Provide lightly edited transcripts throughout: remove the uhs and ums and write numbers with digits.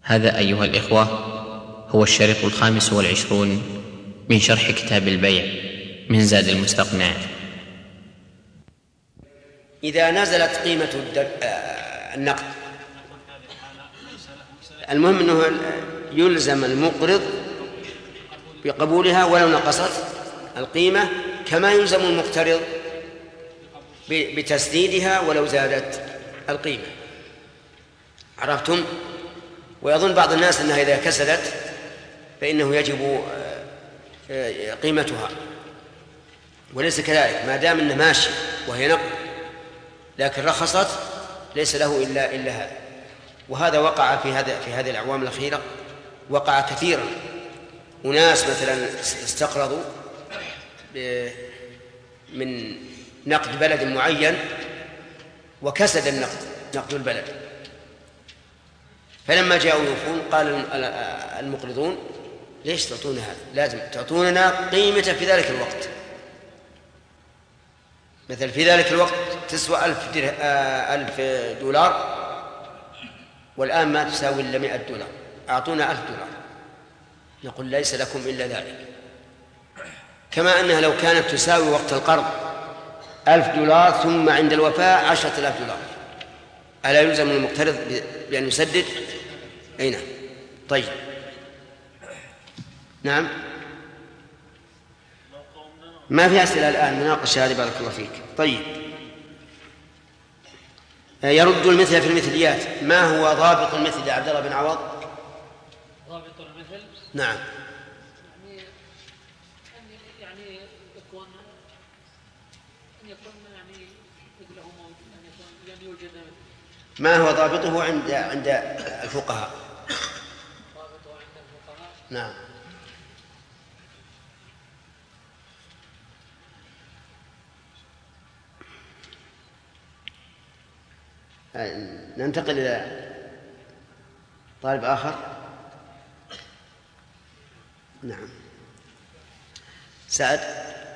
هذا أيها الإخوة هو الشريط 25 من شرح كتاب البيع من زاد المستقنع. إذا نزلت قيمة النقد، المهم أنه يلزم المقرض بقبولها ولو نقصت القيمة، كما يلزم المقترض بتسديدها ولو زادت القيمة. عرفتم؟ ويظن بعض الناس أنها إذا كسدت فإنه يجب قيمتها، وليس كذلك. ما دام أنه ماشي وهي نقد لكن رخصت ليس له إلا هذا. وهذا وقع في هذه الأعوام الأخيرة، وقع كثيرا. أناس مثلا استقرضوا من نقد بلد معين وكسد نقد البلد، فلما جاءوا يوفون قال المقرضون: ليش تعطونا هذا؟ لازم تعطوننا قيمته في ذلك الوقت. مثل في ذلك الوقت تسوى 1000 دولار، والآن ما تساوي إلا 100 دولار، أعطونا 1000 دولار. نقول: ليس لكم إلا ذلك. كما أنها لو كانت تساوي وقت القرض 1000 دولار ثم عند الوفاء 10,000 دولار، ألا يلزم المقترض بأن يسدد؟ أي نعم. طيب، نعم. ما في أسئلة الآن، مناقشة هذه. بارك الله فيك. طيب، يرد المثل في المثليات. ما هو ضابط المثل يا عبد الله بن عوض؟ ضابط المثل؟ نعم. يعني يكون مثله موجود، يعني يوجد مثل. ما هو ضابطه عند الفقهاء؟ ضابطه عند الفقهاء؟ نعم. ننتقل إلى طالب آخر. نعم، سعد.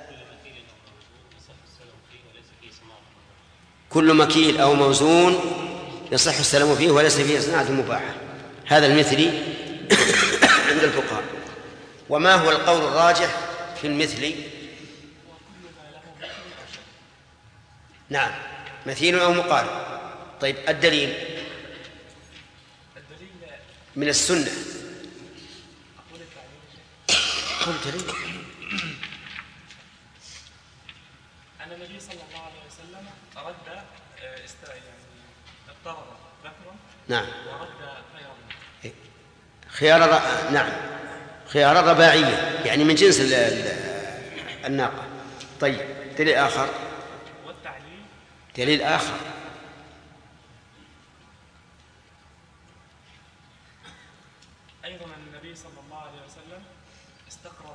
كل مكيل أو موزون يصح السلام فيه وليس فيه صناعة مباحة. هذا المثلي عند الفقهاء. وما هو القول الراجح في المثلي؟ نعم، مثيل أو مقارب. طيب، الدليل من السنة. قل دليل. أن النبي صلى الله عليه وسلم رد اقترض بكرا، نعم، ورد خيار. نعم، خيار الرباعية، يعني من جنس الناقة. طيب، دليل آخر. والتعليل دليل آخر. أيضا النبي صلى الله عليه وسلم استقرض.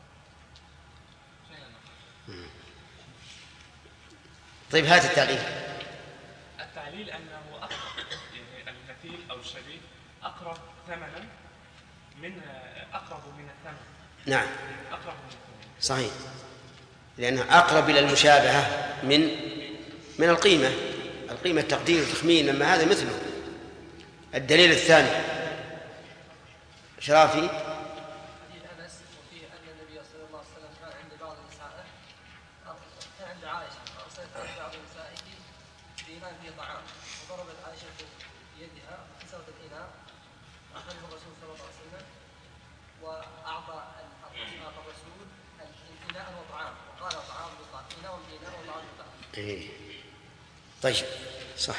طيب، هات التعليل. التعليل أنه أقرب، يعني المثيل أو الشبيه أقرب ثمنا أقرب من الثمن. نعم، أقرب من الثمن. صحيح، لأنه أقرب إلى المشابهة من القيمة التقدير والتخمين، أما هذا مثله. الدليل الثاني شرافي. حديث أنس وفيه أن النبي صلى الله عليه وسلم كان عند بعض نسائه، كان عند عائشة، فأرسلت إلى بعض نسائه بإناء فيه طعام، وضربت عائشة بيدها كسرت الإناء، أخذه الرسول صلى الله عليه وسلم وأعطى الرسول الإناء وطعام، وقال: طعام بطعام، إناء بإناء وطعام بطعام. طيب، صح.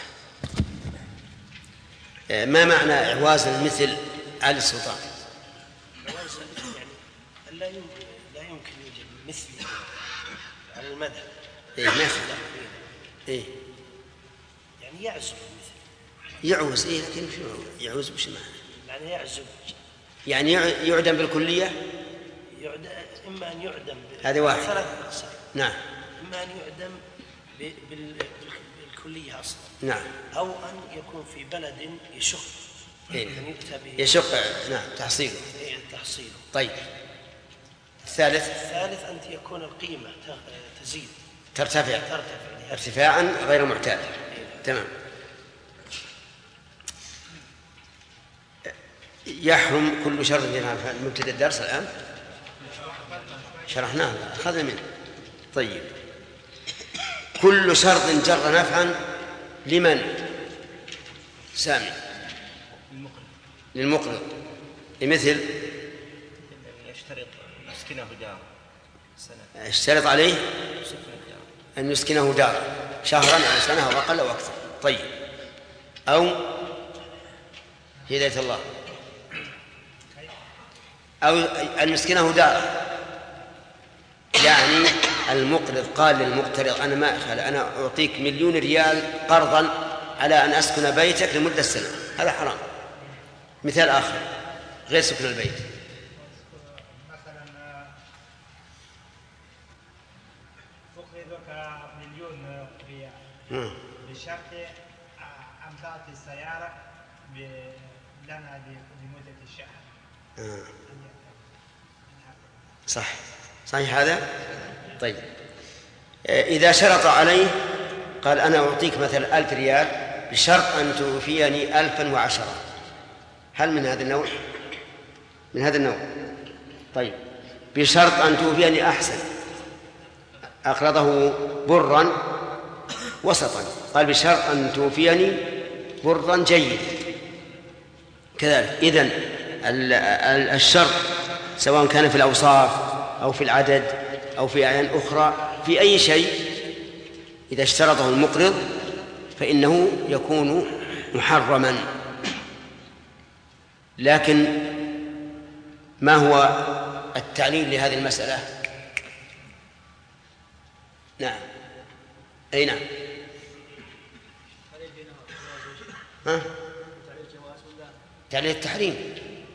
ما معنى إعواز المثل على السلطان؟ إعواز المثل يعني لا يمكن يوجد مثل على المذهب. يعني يعزب المثل. يعوز، لكن يعوز وش معنى؟ يعني يعزب، يعني يعدم بالكلية. إما أن يعدم هذه واحد. 3 أقسام. نعم. إما أن يعدم بالكلية أصلا. نعم. أو أن يكون في بلد يشق. يشق. نعم، تحصيله. تحصيله. طيب، الثالث أن يكون القيمة تزيد، ترتفع ارتفاعا غير معتاد. تمام. يحرم كل شرط جر. مبتدأ الدرس الآن شرحناه أخذنا منه. طيب، كل شرط جر نفعا لمن؟ سامي. للمقرض. لمثل يشترط يسكنه دار سنة، اشترط عليه أن يسكنه دار شهرا أو سنة أو أقل أو أكثر. طيب، أو هداية الله، أو أن يسكنه دار، يعني المقرض قال للمقترض أنا ما أخل، أنا أعطيك 1,000,000 ريال قرضا على أن أسكن بيتك لمدة سنة، هذا حرام. مثال آخر غير سكن البيت، مثلا أقرضك 1,000,000 ريال بشرط أن تعطي السيارة لنا لمدة الشهر. صحيح هذا. طيب، إذا شرط عليه قال أنا أعطيك مثلا 1,000 ريال بشرط أن توفيني 1,010، هل من هذا النوع؟ من هذا النوع. طيب، بشرط أن توفيني أحسن، أقرضه برا وسطا، قال بشرط أن توفيني برا جيد كذلك. إذن الشرط سواء كان في الأوصاف أو في العدد أو في أعيان أخرى، في أي شيء إذا اشترطه المقرض فإنه يكون محرما. لكن ما هو التعليل لهذه المسألة؟ نعم، أي نعم. تعليل التحريم.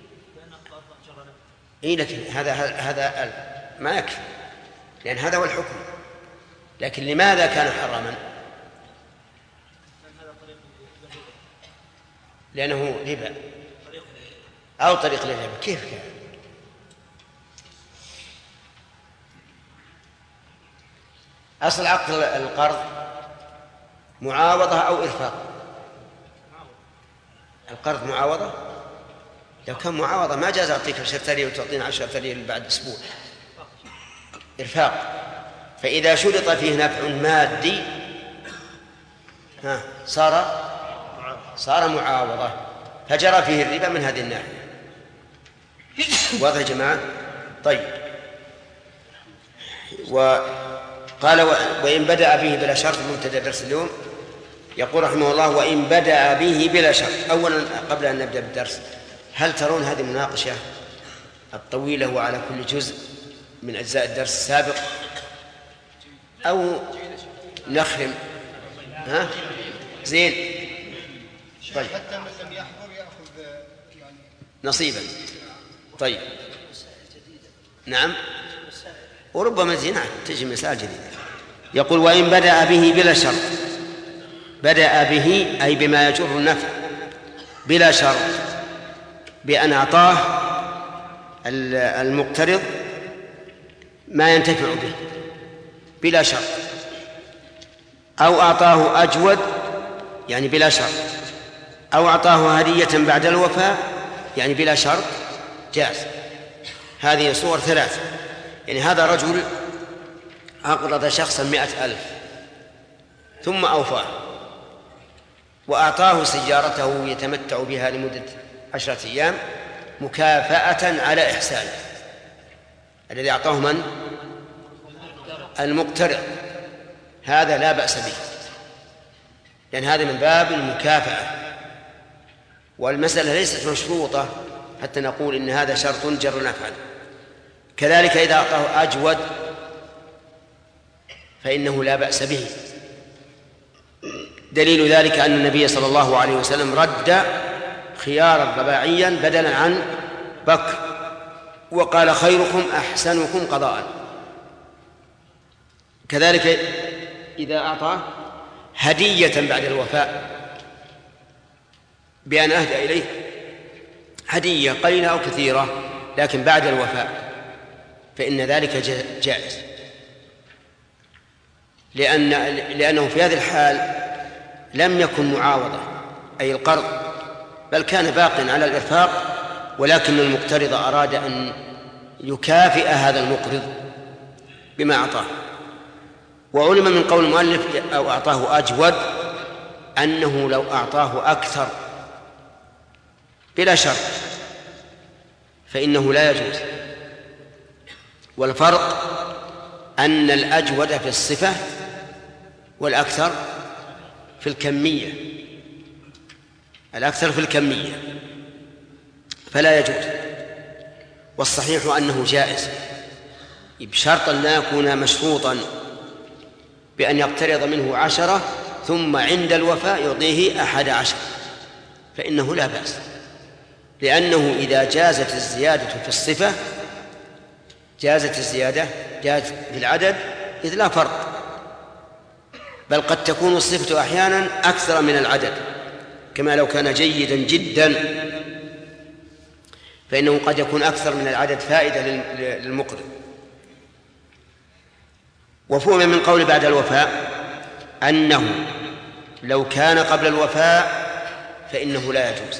إيه، لكن هذا ما يكفي، لأن هذا هو الحكم. لكن لماذا كان حراما؟ لأنه ربا أو طريق للربا. كيف كان؟ أصل عقد القرض معاوضة أو إرفاق. القرض معاوضة. لو كان معاوضة ما جاز أعطيك 10 ريال وتعطينا 10 ريال بعد أسبوع. إرفاق. فإذا شرط فيه نفع مادي صار معاوضة، فجرى فيه الربا من هذه الناحية. واضح يا جماعة؟ طيب، وقال وإن بدأ به بلا شرط. مبتدأ درس اليوم يقول رحمه الله وإن بدأ به بلا شرط. أولا قبل أن نبدأ بالدرس، هل ترون هذه المناقشة الطويلة وعلى كل جزء من أجزاء الدرس السابق أو نخرم؟ زين. طيب، حتى من لم يحضر يأخذ يعني نصيبا. طيب، نعم، وربما زينات تجي مسائل جديدة. يقول وإن بدأ به بلا شرط. بدأ به أي بما يجر النفع بلا شرط، بأن أعطاه المقترض ما ينتفع به بلا شرط، أو أعطاه أجود يعني بلا شرط، أو أعطاه هدية بعد الوفاء يعني بلا شرط، جاز. هذه صور 3. يعني هذا رجل أقرض شخصا 100,000 ثم أوفاه وأعطاه سيارته يتمتع بها لمدة 10 أيام مكافأة على إحسانه. الذي أعطاه من؟ المقترض. هذا لا بأس به، لأن هذا من باب المكافأة، والمسألة ليست مشروطة حتى نقول إن هذا شرط جر نفعا. كذلك إذا أعطاه أجود فإنه لا بأس به. دليل ذلك أن النبي صلى الله عليه وسلم رد خيارا رباعيا بدلا عن بكر، وقال خيركم أحسنكم قضاء. كذلك إذا أعطى هدية بعد الوفاء بأن أهدى إليه هدية قليلة أو كثيرة لكن بعد الوفاء، فإن ذلك جائز، لأنه في هذه الحال لم يكن معاوضة أي القرض، بل كان باق على الإرفاق ولكن المقترض أراد أن يكافئ هذا المقرض بما أعطاه. وعلم من قول المؤلف أو أعطاه أجود أنه لو أعطاه أكثر بلا شرط فإنه لا يجوز. والفرق أن الأجود في الصفة والأكثر في الكمية، الأكثر في الكمية، فلا يجوز. والصحيح أنه جائز بشرط أن لا يكون مشروطا بأن يقترض منه 10 ثم عند الوفاء يعطيه 11، فإنه لا بأس، لأنه إذا جازت الزيادة في الصفة جازت الزيادة جازت في العدد، إذ لا فرق، بل قد تكون الصفة أحيانا أكثر من العدد، كما لو كان جيدا جدا فإنه قد يكون أكثر من العدد فائدة للمقرض. وفهم من قول بعد الوفاء أنه لو كان قبل الوفاء فإنه لا يجوز،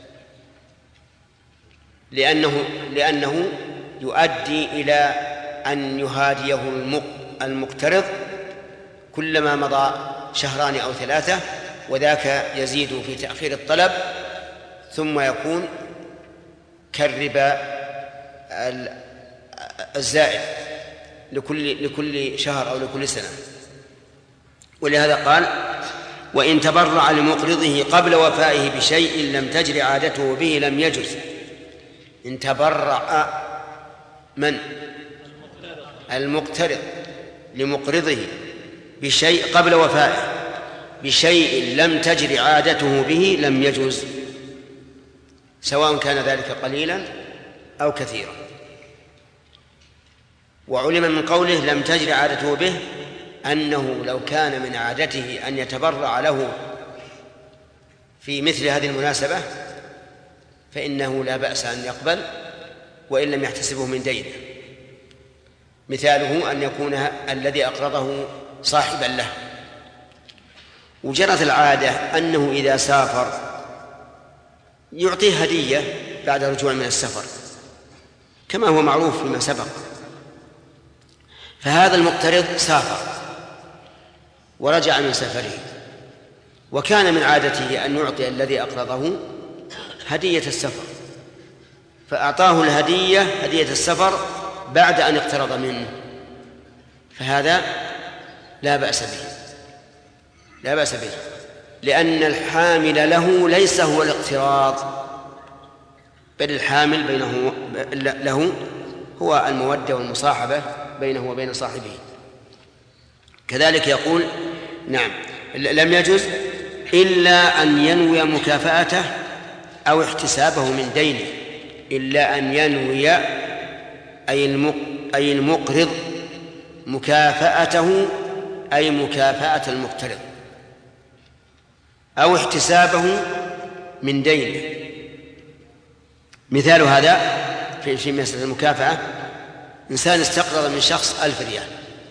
لأنه يؤدي إلى أن يهاديه المقترض كلما مضى 2 أو 3، وذاك يزيد في تأخير الطلب، ثم يكون كالربا الزائد لكل شهر أو لكل سنة. ولهذا قال: وإن تبرع لمقرضه قبل وفائه بشيء لم تجر عادته به لم يجز. إن تبرع من؟ المقترض لمقرضه بشيء قبل وفائه بشيء لم تجر عادته به لم يجز، سواء كان ذلك قليلا أو كثيرا. وعلم من قوله لم تجر عادته به أنه لو كان من عادته أن يتبرع له في مثل هذه المناسبة فإنه لا بأس أن يقبل وإن لم يحتسبه من دينه. مثاله أن يكون الذي أقرضه صاحبا له. وجرت العادة أنه إذا سافر يعطيه هدية بعد رجوع من السفر كما هو معروف فيما سبق. فهذا المقترض سافر ورجع من سفره، وكان من عادته أن يعطي الذي أقرضه هدية السفر، فأعطاه الهدية هدية السفر بعد أن اقترض منه، فهذا لا بأس به لأن الحامل له ليس هو الاقتراض، بل الحامل له هو المودة والمصاحبة بينه وبين صاحبه. كذلك يقول نعم لم يجز إلا أن ينوي مكافأته أو احتسابه من دينه، إلا أن ينوي أي المقرض مكافأته أي مكافأة المقترض أو احتسابه من دينه. مثال هذا في مسألة المكافأة: إنسان استقرض من شخص 1000 ريال،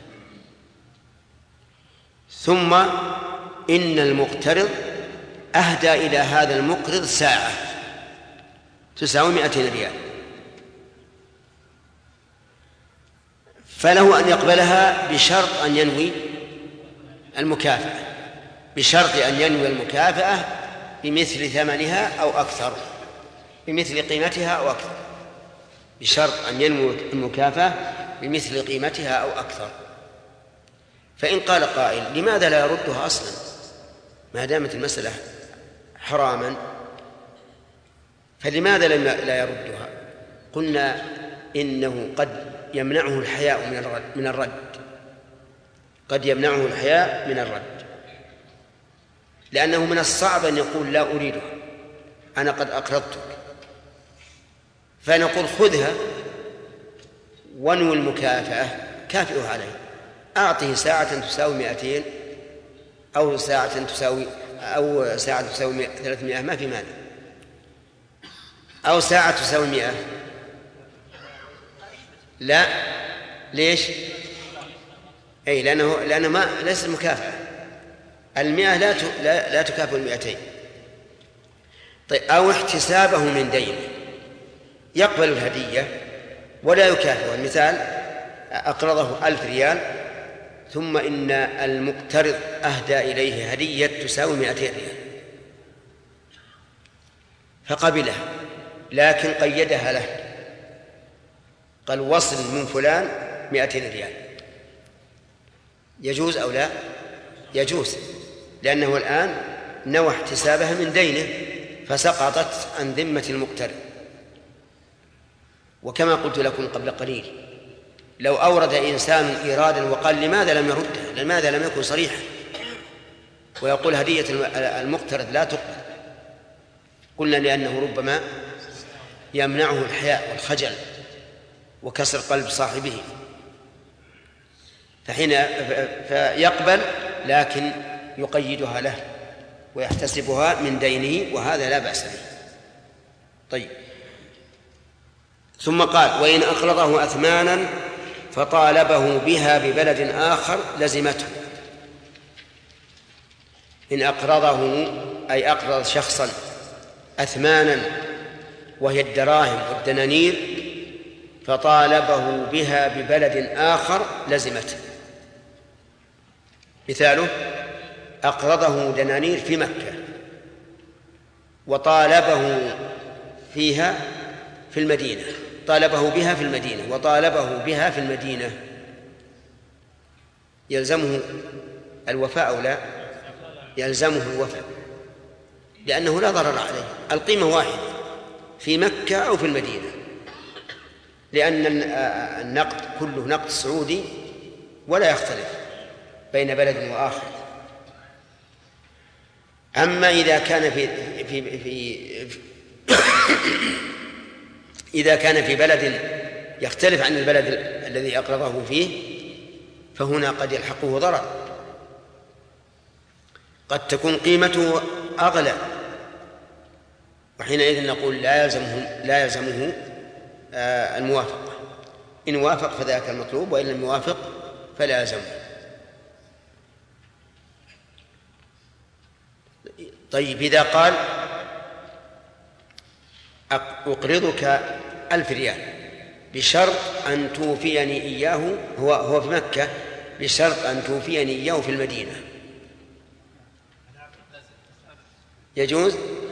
ثم إن المقترض أهدى إلى هذا المقرض ساعة تساوي 200 ريال، فله أن يقبلها بشرط أن ينوي المكافأة، بشرط أن ينوي المكافأة بمثل ثمنها أو أكثر، بمثل قيمتها أو أكثر، بشرط أن ينوي المكافأة بمثل قيمتها أو أكثر. فإن قال قائل لماذا لا يردها أصلا ما دامت المسألة حراما، فلماذا لا يردها؟ قلنا إنه قد يمنعه الحياء من الرد، قد يمنعه الحياء من الرد، لأنه من الصعب أن يقول لا أريدها أنا قد أقرضتك، فنقول خذها وانوي المكافأة كافئه عليه، أعطه ساعة تساوي 200 أو ساعة تساوي 300 ما في مانع، أو ساعة تساوي 100. لا، ليش؟ أي لأنه ما ليس المكافأة، 100 لا تكافئ 200. طيب، أو احتسابه من دينه، يقبل الهدية ولا يكافئ. المثال أقرضه 1000 ريال ثم إن المقترض أهدى إليه هدية تساوي 200 ريال فقبلها، لكن قيدها له، قال وصل من فلان 200 ريال. يجوز أو لا؟ يجوز، لأنه الآن نوى احتسابها من دينه فسقطت عن ذمة المقترض. وكما قلت لكم قبل قليل، لو أورد إنسان إيرادا وقال لماذا لم يرده، لماذا لم يكن صريحا، ويقول هدية المقترض لا تقبل، قلنا لأنه ربما يمنعه الحياء والخجل وكسر قلب صاحبه، فيقبل لكن يقيدها له ويحتسبها من دينه، وهذا لا بأس به. طيب، ثم قال وإن أقرضه أثمانا فطالبه بها ببلد آخر لزمته. إن أقرضه أي أقرض شخصا أثمانا وهي الدراهم والدنانير فطالبه بها ببلد آخر لزمته. مثاله أقرضه دنانير في مكة وطالبه فيها في المدينة، طالبه بها في المدينة وطالبه بها في المدينة، يلزمه الوفاء أو لا؟ يلزمه الوفاء، لأنه لا ضرر عليه، القيمة واحدة في مكة أو في المدينة، لأن النقد كله نقد سعودي ولا يختلف بين بلد وآخر. أما إذا كان إذا كان في بلد يختلف عن البلد الذي أقرضه فيه فهنا قد يلحقه ضرر، قد تكون قيمته أغلى، وحينئذ نقول لا يلزمه الموافقة، إن وافق فذاك المطلوب، وإن لم يوافق فلا يلزمه. طيب، إذا قال أقرضك 1000 ريال بشرط أن توفيني إياه، هو في مكة، بشرط أن توفيني إياه في المدينة، يجوز؟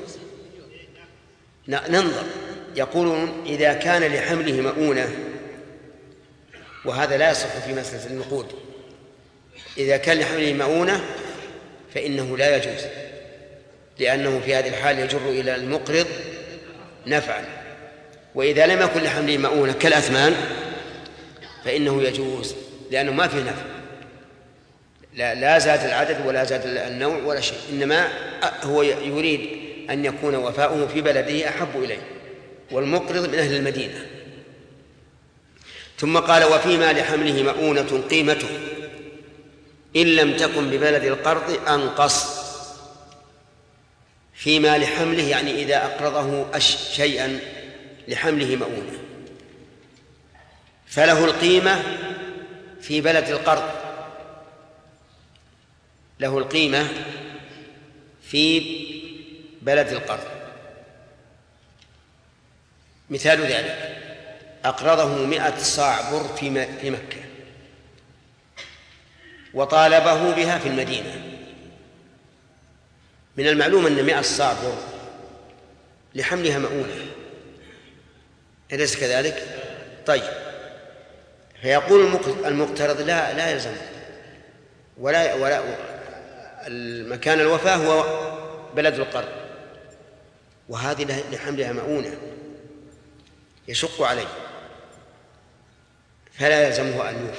ننظر. يقولون إذا كان لحمله مؤونة، وهذا لا يصح في مسألة النقود، إذا كان لحمله مؤونة فإنه لا يجوز، لأنه في هذه الحال يجر إلى المقرض نفعا. وإذا لم يكن لحمله مؤونة كالأثمان فإنه يجوز، لأنه ما فيه نفع، لا زاد العدد ولا زاد النوع ولا شيء، إنما هو يريد أن يكون وفاؤه في بلده أحب إليه، والمقرض من أهل المدينة. ثم قال وفيما لحمله مؤونة قيمته إن لم تكن ببلد القرض أنقص. فيما لحمله يعني إذا أقرضه شيئا لحمله مؤونة فله القيمة في بلد القرض، له القيمة في بلد القرض. مثال ذلك أقرضه 100 صاع بر في مكة وطالبه بها في المدينة. من المعلوم أن 100 صاع بر لحملها مؤونة، أليس كذلك؟ طيب، فيقول المقترض لا يلزم، ولا المكان الوفاء هو بلد القرض، وهذه لحملها مؤونة يشق عليه، فلا يلزمه أن يوفي.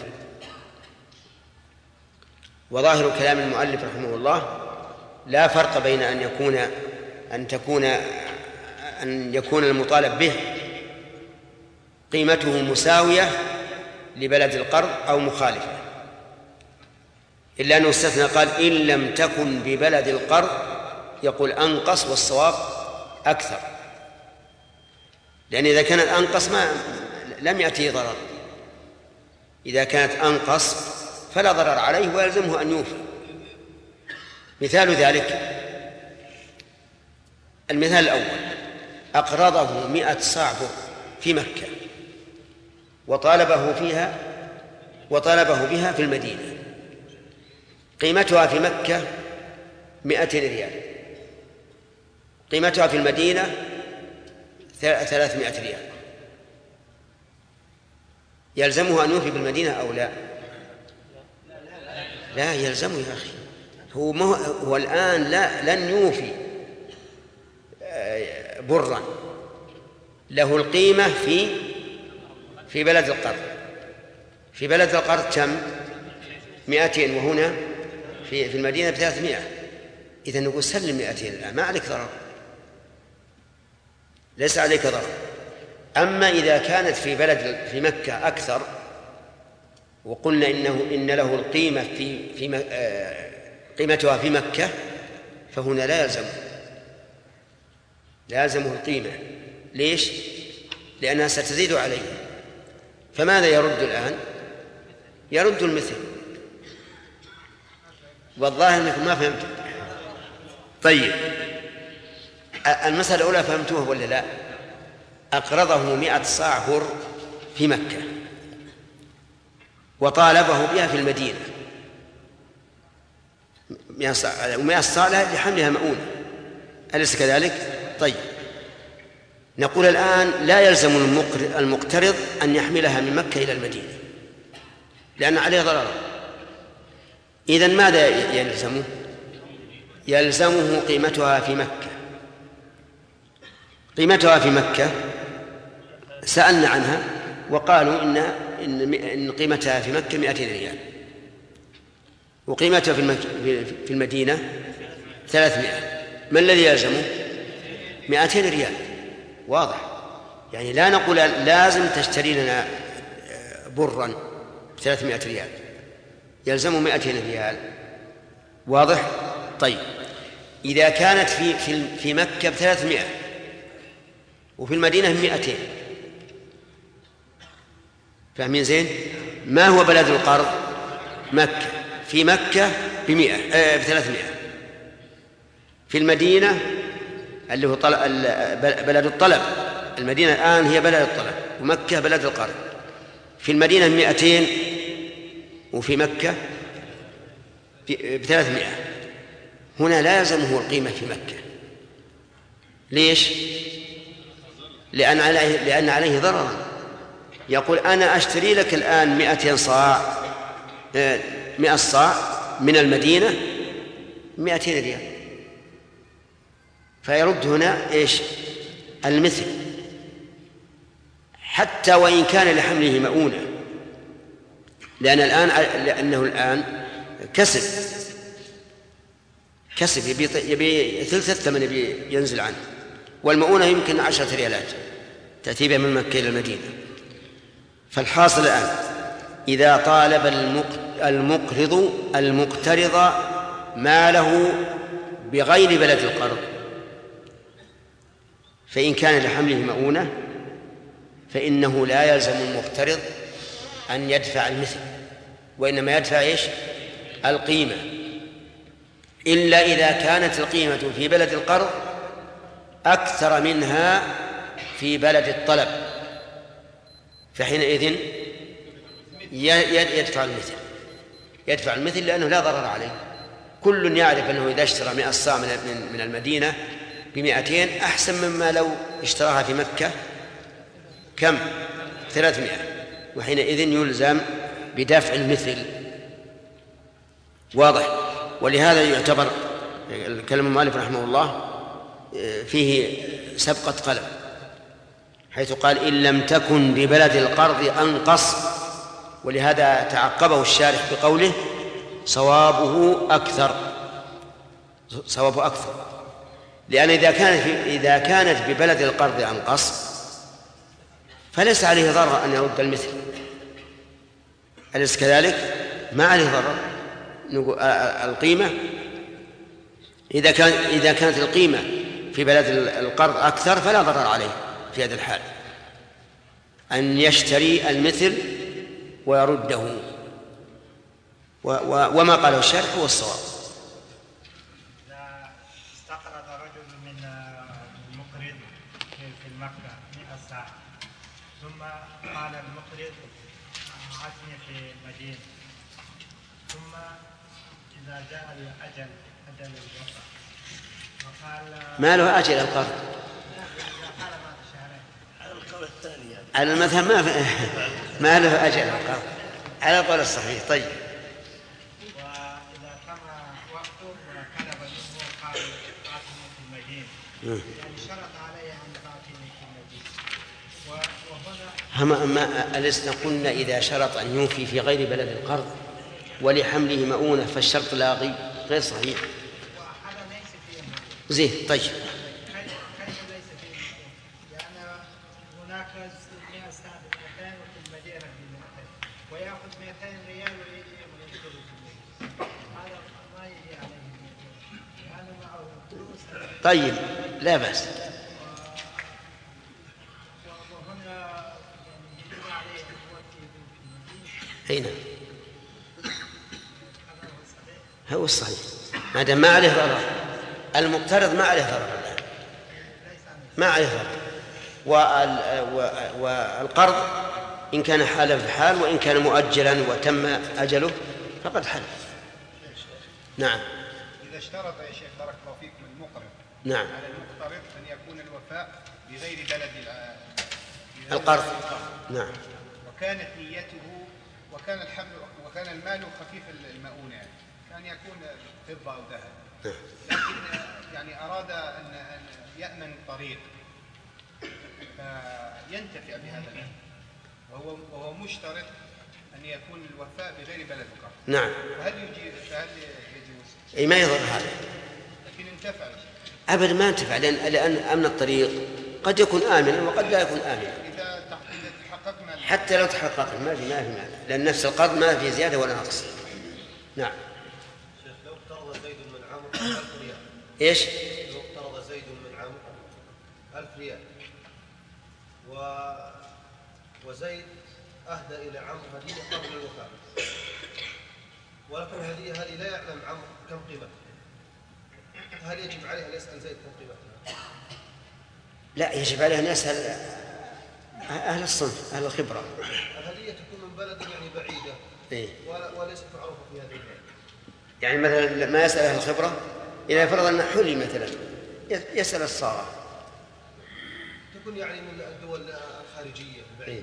وظاهر كلام المؤلف رحمه الله لا فرق بين أن يكون المطالب به قيمته مساوية لبلد القرض أو مخالفة، إلا أنه استثنى قال إن لم تكن ببلد القرض، يقول أنقص والصواب أكثر، لأن إذا كانت أنقص لم يأتي ضرر، إذا كانت أنقص فلا ضرر عليه ويلزمه أن يوفي. مثال ذلك المثال الأول أقرضه 100 صاع بر في مكة وطالبه بها في المدينة، قيمتها في مكة 200 ريال، قيمتها في المدينة 300 ريال، يلزمه أن يوفي بالمدينة أو لا؟ لا يلزمه يا أخي، هو الآن لن يوفي برا، له القيمة في بلد القرض. في بلد القرض كم؟ 200، وهنا في المدينة 300. إذن نقول سلم 200 الآن، ما عليك ضرر، ليس عليك ضرر. أما إذا كانت في مكة أكثر، وقلنا إن له القيمة قيمتها في مكة، فهنا لا يلزمه القيمة. ليش؟ لأنها ستزيد عليه. فماذا يرد الآن؟ يرد المثل. والظاهر أنكم ما فهمت. طيب، المسألة الأولى فهمتوها ولا لا؟ أقرضه 100 صاع بر في مكة وطالبه بها في المدينة 100 صاع، و100 صاع لحملها مؤونة، أليس كذلك؟ طيب، نقول الآن لا يلزم المقترض أن يحملها من مكة إلى المدينة لأن عليه ضرر. إذن ماذا يلزمه؟ يلزمه قيمتها في مكة. قيمتها في مكة سألنا عنها وقالوا إن قيمتها في مكة 200 ريال، وقيمتها في المدينة 300. ما الذي يلزمه؟ 200 ريال. واضح؟ يعني لا نقول لازم تشتري لنا برا 300 ريال، يلزمه 200 ريال. واضح؟ طيب، إذا كانت في مكة 300 وفي المدينة 200، فاهمين زين؟ ما هو بلد القرض؟ مكة. في مكة ب300، في المدينة اللي هو بلد الطلب. المدينة الآن هي بلد الطلب ومكة بلد القرض. في المدينة 200 وفي مكة ب300. هنا لا يلزمه القيمة في مكة. ليش؟ لأن عليه ضررا. يقول أنا أشتري لك الآن 200 صاع 100 صاع من المدينة 200 ريال، فيرد هنا إيش؟ المثل، حتى وإن كان لحمله مؤونة، لأنه الآن كسب يبي ثلث الثمن يبي ينزل عنه، والمؤونة يمكن 10 ريالات تأتي بها من مكة إلى المدينة. فالحاصل الآن إذا طالب المقرض المقترض ماله بغير بلد القرض، فإن كان لحمله مؤونة فإنه لا يلزم المقترض أن يدفع المثل، وإنما يدفع إيش؟ القيمة، إلا إذا كانت القيمة في بلد القرض أكثر منها في بلد الطلب، فحينئذ يدفع المثل لأنه لا ضرر عليه. كل يعرف أنه إذا اشترى 100 صاع من المدينة ب200 أحسن مما لو اشتراها في مكة كم؟ 300، وحينئذ يلزم بدفع المثل. واضح؟ ولهذا يعتبر الكلام المؤلف رحمه الله فيه سبقة قلم، حيث قال إن لم تكن ببلد القرض أنقص، ولهذا تعقبه الشارح بقوله صوابه أكثر، لأن إذا كانت ببلد القرض أنقص فليس عليه ضرر أن يرد المثل، أليس كذلك؟ ما عليه ضرر. القيمة إذا كانت القيمة في بلد القرض أكثر فلا ضرر عليه في هذا الحال أن يشتري المثل ويرده، وما قاله الشارح هو الصواب. استقرض رجل من المقرض في مكة 100 صاع، ثم قال المقرض عتني في المدينة، ثم إذا جاء الأجل أجل الوفاة وقال ما له أجل القرض قال بعد شهرين على القول الثاني يعني. على المذهب ما له أجل القرض على القول الصحيح. طيب وإذا تم وقته وطلب منه قال أعطني في المدينة، يعني شرط عليه أن تعطيني في المدينة. وهنا ألسنا قلنا إذا شرط أن يوفي في غير بلد القرض ولحمله مؤونة فالشرط لاغي غير صحيح. وهذا ليس فيه مؤونة. زين طيب. كيف ليس فيه مؤونة؟ لأن هناك يستعمل 200 وفي المدينة ب 200 ويأخذ 200 ريال ويجي ويشتري في المدينة، هذا ما يجي عليه المؤونة لأنه معه فلوس. طيب لا بأس. وهنا يعني يجب عليه أن يوفي في المدينة. أين هذا هو الصحيح. هو الصحيح ما دام ما عليه ضرر. المقترض ما عليه ضرر الآن، ما عليه ضرر. والقرض إن كان حالا في حال، وإن كان مؤجلا وتم أجله فقد حل. نعم. إذا اشترط يا شيخ بارك الله فيكم المقرض نعم. على المقترض أن يكون الوفاء بغير بلد القرض. نعم. وكانت نيته وكان الحمل وكان المال خفيف المؤونة، يعني كان يكون فضة أو ذهب، لكن يعني أراد أن يأمن الطريق فينتفع بهذا المال، وهو مشترط أن يكون الوفاء بغير بلد القرض. نعم. فهل يجوز؟ أي ما يضر هذا. لكن انتفع أبدا ما انتفع، لأن أمن الطريق قد يكون آمنا وقد لا يكون آمنا. إذا تحققنا حتى لو تحققنا ما في معنى، لأن نفس القرض ما في زيادة ولا نقص. نعم. شيخ لو اقترض زيد من عمرو 1000 ريال. إيش؟ لو اقترض زيد من عمرو 1000 ريال وزيد أهدى إلى عمرو هدية قبل الوفاة، ولكن الهدية هذه لا يعلم عمرو كم قيمتها، هل يجب عليه أن يسأل زيد كم قيمتها؟ لا، يجب عليه أن يسأل أهل الصنف أهل الخبرة. الهدية تكون من بلد يعني بعيدة إيه؟ وليست معروفة في هذه البلد. يعني مثلا ما يسأل أهل الخبرة، إذا فرض أن حلي مثلا يسأل الصارة، تكون يعني من الدول الخارجية البعيدة.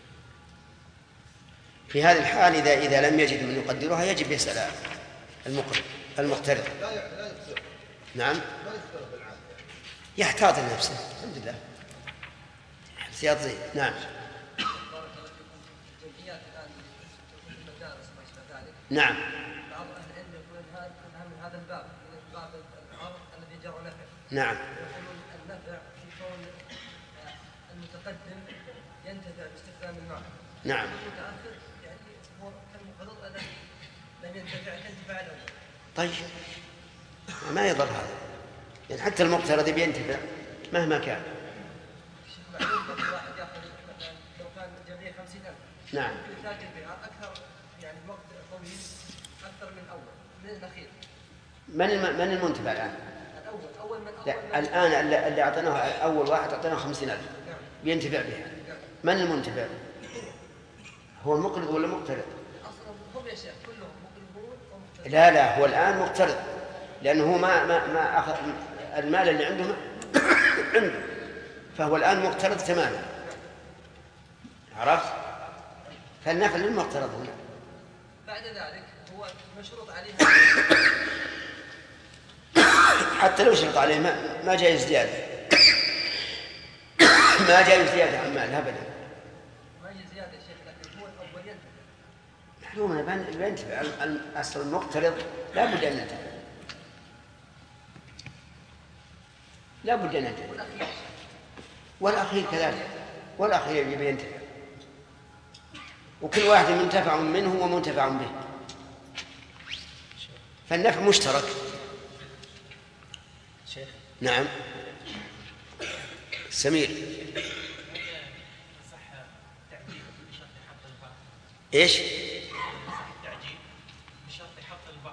في هذه الحال إذا لم يجد من يقدرها يجب يسأل المقترض. لا يخسر. نعم. ما يخسر بالعادة. يحتاط لنفسه. الحمد لله. احتياط زين. نعم. بارك الله فيكم. الجمعيات الآن في المدارس وما أشبه ذلك. نعم. بعض أهل العلم يقولون من هذا الباب، من باب العرض الذي جرى نفع. نعم. يقولون النفع في كون المتقدم ينتفع باستخدام المال. نعم. المتأخر يعني هو كالمقترض الذي لم ينتفع كانتفاع الأول. طيب ما يضر هذا، يعني حتى المقترض ينتفع مهما كان. شيخ معلوم مثل واحد ياخذ مثلا لو كان جمعية 50,000. نعم. يمكن يتاجر بها أكثر، يعني وقت طويل أكثر من الأول من الأخير. من المنتفع الآن؟ أول لا، الآن اللي أعطيناه أول واحد أعطيناه 50,000 بينتفع بها. من المنتفع؟ هو المقرض ولا مقترض؟ أصلا هم يا شيخ كلهم مقرضون ومقترضون. لا هو الآن مقترض، لأنه هو ما أخذ المال اللي عنده عنده، فهو الآن مقترض تماما. عرفت؟ فالنفع للمقترض هنا. بعد ذلك هو مشروط عليه حتى لو شرط عليه ما جاي زيادة. ما جاي زيادة عن مال أبدا. ما يجي زيادة يا شيخ، لكن هو الأول ينتفع. معلومة بينتفع. أصل المقترض لا بد أن ينتفع، لا بد أن ينتفع. والأخير كذلك، والأخير يبي ينتفع، وكل واحد منتفع منه ومنتفع به، فالنفع مشترك. شيخ. نعم. سمير. ايش؟ التعجيل بشرط حق البعض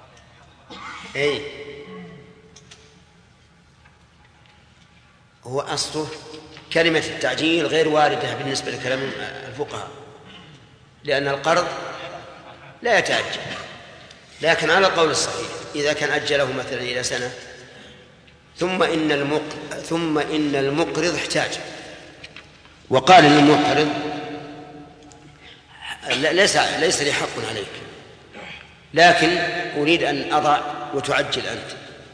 اي هو اصله كلمة التعجيل غير واردة بالنسبة لكلام الفقهاء، لأن القرض لا يتعجل. لكن على القول الصحيح إذا كان أجله مثلا إلى سنة ثم إن المقرض احتاج وقال للمقرض ليس لي حق عليك لكن أريد أن أضع وتعجل أنت،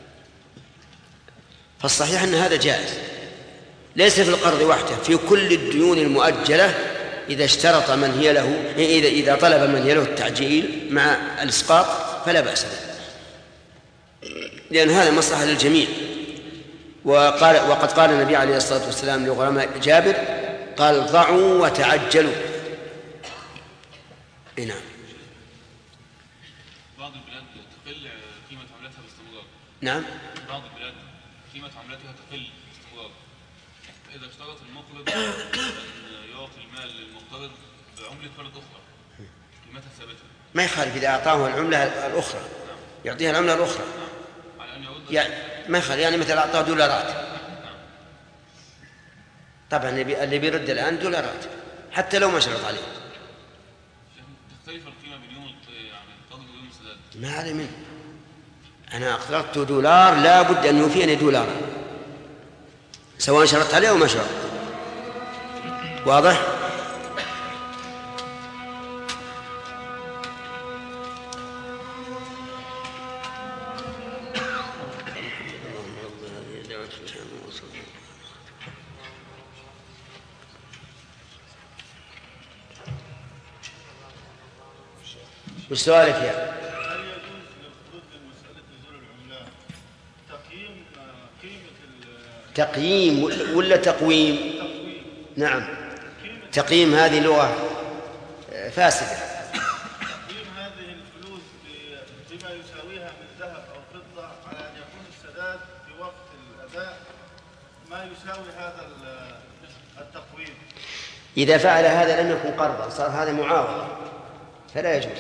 فالصحيح أن هذا جائز، ليس في القرض وحده، في كل الديون المؤجلة إذا اشترط من هي له، إذا طلب من هي له التعجيل مع الإسقاط فلا بأس به، لأن هذا مصلحة للجميع. وقد قال النبي عليه الصلاة والسلام لغرماء جابر قال ضعوا وتعجلوا. نعم. بعض البلاد تقل قيمة عملتها باستمرار. نعم. بعض البلاد قيمة عملتها تقل باستمرار، فإذا اشترط المقرض أن يعطي المال للمقترض بعملة بلد أخرى قيمتها ثابتة، ما يخالف إذا أعطاه العملة الأخرى يعطيها العملة الأخرى، على أن يرد يعني ما يخالف، يعني مثلا أعطاه دولارات، طبعا اللي بيرد الآن دولارات حتى لو ما شرط عليه. تختلف القيمة بين يوم يعني القرض ويوم السداد. ما علي منه، أنا أقرضت دولار لا بد أن يوفيني دولارا سواء شرطت عليه أو ما شرط. واضح؟ وش سؤالك يا؟ هل يجوز للخروج من مسألة نزول العملات تقييم قيمة تقييم ولا تقويم؟ نعم. تقييم هذه لغة فاسدة. تقييم هذه الفلوس بما يساويها من ذهب أو فضة على أن يكون السداد في وقت الأداء ما يساوي هذا التقويم. إذا فعل هذا لم يكن قرضا، صار هذا معاوضة فلا يجوز.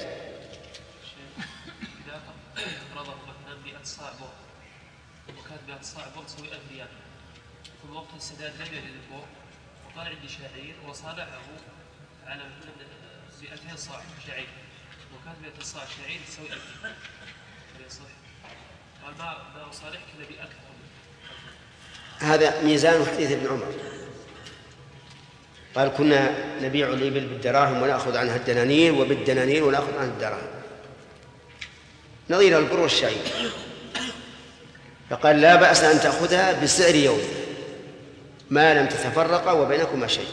إذا قرضه مثلا 100 صاع بر وكانت 100 صاع بر تساوي 1000 ريال، في وقت السداد لم يجد البر وقال عندي شعير وصالحه على 200 صاع شعير وكانت 100 صاع شعير تساوي 1000 ريال صحيح، قال ما أصالحك إلا بأكثر. هذا ميزان حديث ابن عمر قال كنا نبيع الإبل بالدراهم ونأخذ عنها الدنانير وبالدنانير ونأخذ عنها الدراهم، نظير البر والشعير، فقال لا بأس أن تأخذها بسعر يوم ما لم تتفرق وبينكما شيء.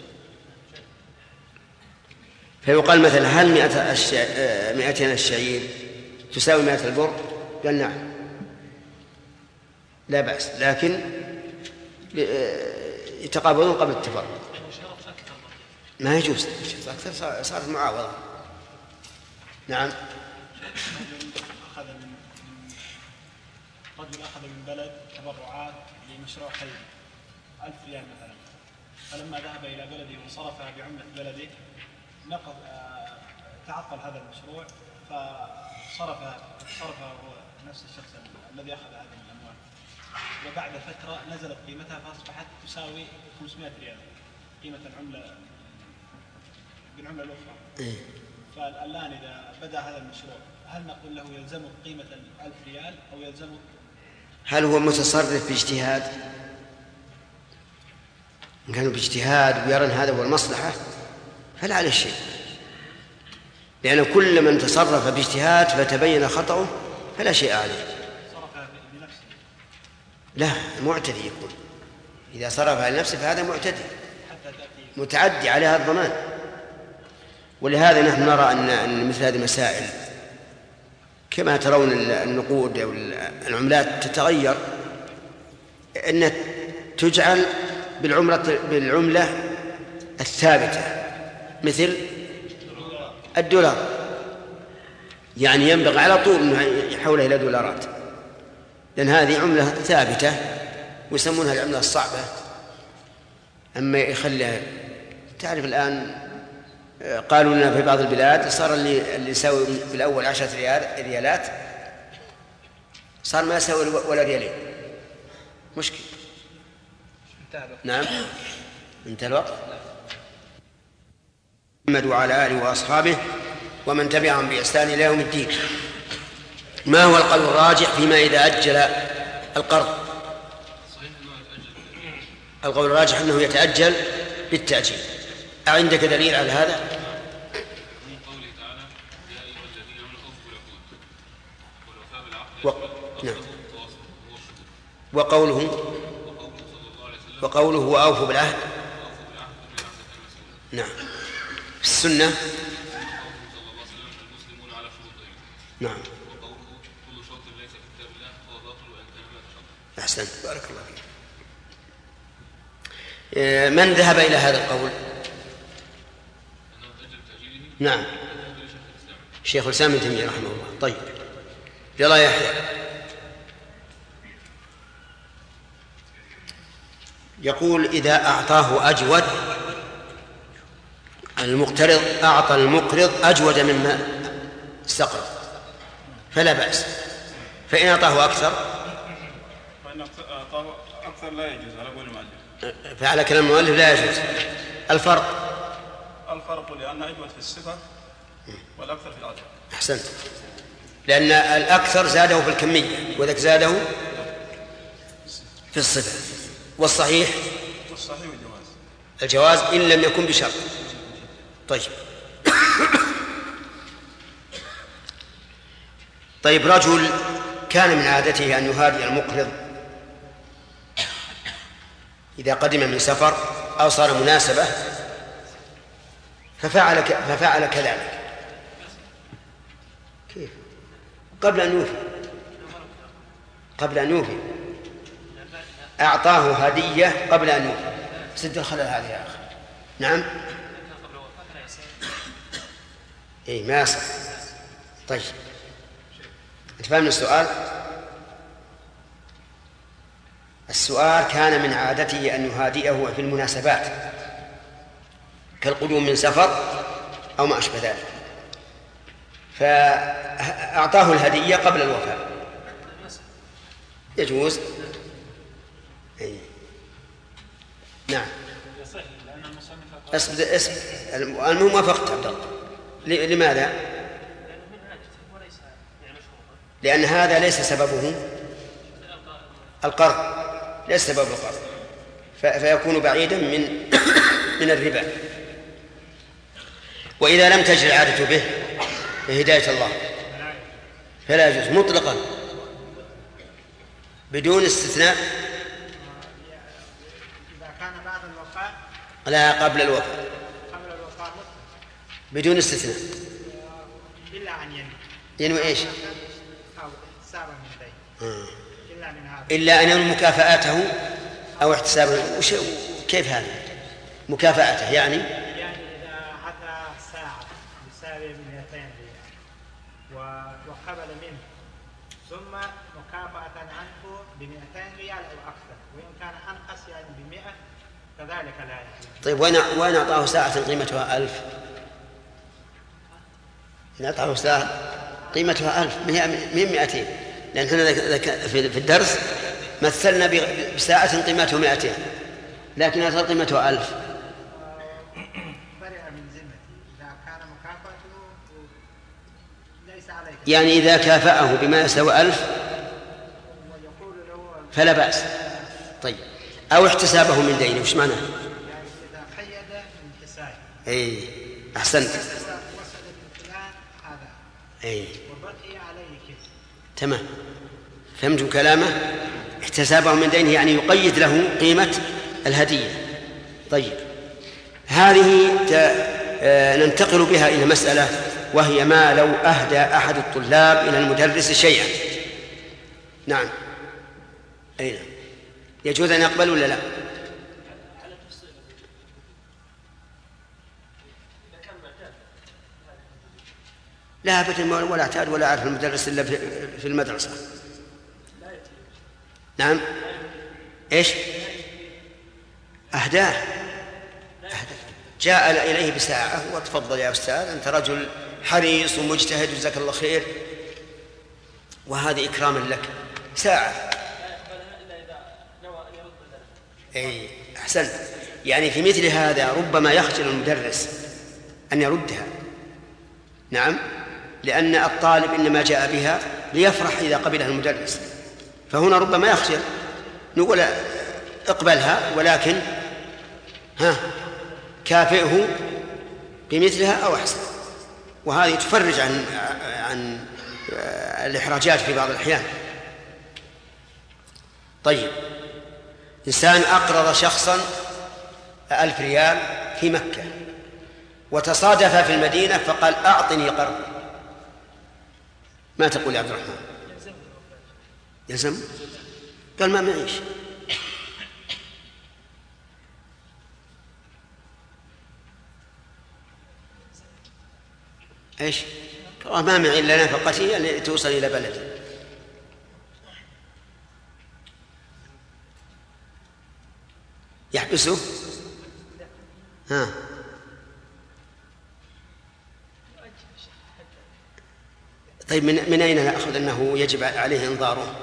فيقال مثلا هل 200 الشعير تساوي 100 البر؟ قال نعم لا بأس، لكن يتقابلون قبل التفرق. ما يجوز أكثر، صارت معاوضة. نعم. رجل أخذ من بلد تبرعات لمشروع خيري 1000 ريال مثلا، فلما ذهب إلى بلده وصرفها بعملة بلده نقض تعطل هذا المشروع فصرفها هو نفس الشخص الذي أخذ هذه الأموال، وبعد فترة نزلت قيمتها فأصبحت تساوي 500 ريال قيمة العملة بالعملة الأخرى. فالآن إذا بدأ هذا المشروع هل نقول له يلزمه قيمة 1000 ريال أو يلزمه؟ هل هو متصرف باجتهاد؟ إن كانوا باجتهاد ويرى هذا هو المصلحة فلا عليه شيء، لأن كل من تصرف باجتهاد فتبين خطأه فلا شيء عليه. صرفها بنفسه؟ لا، معتدي يكون، إذا صرفها لنفسه فهذا معتدي متعدي عليها الضمان. ولهذا نحن نرى أن مثل هذه المسائل كما ترون النقود أو العملات تتغير، أن تجعل بالعملة الثابتة مثل الدولار، يعني ينبغي على طول أن يحولها إلى دولارات، لأن هذه عملة ثابتة ويسمونها العملة الصعبة. أما يخليها، تعرف الآن قالوا لنا في بعض البلاد صار اللي يساوي في الأول 10 ريالات صار ما يساوي ولا ريالين، مشكلة. نعم. انتهى الوقت. محمد وعلى آله وأصحابه ومن تبعهم بإحسان إلى يوم الدين. ما هو القول الراجح فيما إذا أجل القرض؟ القول الراجح أنه يتأجل بالتأجيل. أعندك دليل على هذا؟ من قوله تعالى يا أيها الذين آمنوا أوفوا بالعقود والوفاء بالعقد وقوله وأوفوا بالعهد. نعم. في السنة المسلمون على شروطهم. نعم. وقوله كل شرط ليس في كتاب الله فهو باطل وإن كان مات شرطا. أحسنت، بارك الله فيك. من ذهب إلى هذا القول؟ نعم، شيخ الإسلام ابن تيمية رحمه الله. طيب، يلا يحيى. يقول إذا أعطاه أجود، المقترض أعطى المقرض أجود مما استقرض فلا بأس، فإن أعطاه أكثر لا يجوز على قول المؤلف. فعلى كلام المؤلف لا يجوز. الفرق لأن أجود في الصفة والأكثر في الأجر. أحسنت، لأن الأكثر زاده في الكمية وذاك زاده في الصفة. والصحيح الجواز إن لم يكن بشرط. طيب. طيب، رجل كان من عادته أن يهادي المقرض إذا قدم من سفر أو صار مناسبة ففعل كذلك. كيف؟ قبل أن يوفي أعطاه هدية قبل أن يوفي. سد الخلل هذه يا أخي. نعم. إيه، ما يصح. طيب، تفهم السؤال؟ السؤال كان من عادته أن يهادئه في المناسبات كالقدوم من سفر أو ما أشبه ذلك، فأعطاه الهدية قبل الوفاة. يجوز. أي. نعم. اسم المهم وافقت عبد الله. لماذا؟ لأن هذا ليس سببه القرض، ليس سبب القرض، فيكون بعيدا من الربا. وإذا لم تجري العادة به بهداية الله فلا يجوز مطلقا بدون استثناء. إذا كان بعد الوفاة لا، قبل الوفاة بدون استثناء، إلا أن ينوي إيش؟ أو احتسابا من دين، إلا من هذا، إلا أن ينوي مكافأته أو احتسابه. كيف هذا مكافأته؟ يعني إذا أعطى ساعة يساوي 200 ريال وقبل منه ثم مكافأة عنه ب200 ريال أو أكثر، وإن كان أنقص يعني ب100 كذلك لا يجوز. طيب، وين أعطاه ساعة قيمتها 1000؟ إن أعطاه ساعة قيمتها 1000 من 200، لأن احنا في الدرس مثلنا بساعة قيمتها 200، لكن هذا قيمته 1000. برئ من ذمته إذا كان مكافأته ليس عليه، يعني إذا كافأه بما يساوي 1000 فلا بأس. طيب، أو احتسابه من دينه. وش معناه؟ يعني إذا قيد من حسابه. أي، أحسنت. وصل من فلان هذا، أي، وبقي عليه كيف. تمام، فهمتم كلامه؟ احتسابه من دينه يعني يقيد له قيمة الهدية. طيب، هذه ننتقل بها إلى مسألة، وهي ما لو أهدى أحد الطلاب إلى المدرس شيئا. نعم. أين يجوز أن يقبل ولا لا؟ لا أبدا، ولا اعتاد ولا أعرف المدرس إلا في المدرسة. نعم. إيش؟ أهداه، جاء إليه بساعة وتفضل يا أستاذ أنت رجل حريص ومجتهد جزاك الله خير، وهذه إكراما لك ساعة. أي، أحسنت. يعني في مثل هذا ربما يخجل المدرس أن يردها. نعم، لأن الطالب إنما جاء بها ليفرح إذا قبلها المدرس، فهنا ربما يخجل. نقول اقبلها ولكن كافئه بمثلها أو أحسن، وهذه تفرج عن الإحراجات في بعض الأحيان. طيب، إنسان أقرض شخصا 1000 ريال في مكة وتصادف في المدينة فقال أعطني قرض، ما تقول يا عبد الرحمن؟ يلزم؟ قال ما معيش. ايش؟ قال ما معي الا نفقتي اللي توصل الى بلدي. يحبسه؟ طيب، من أين نأخذ أنه يجب عليه إنظاره؟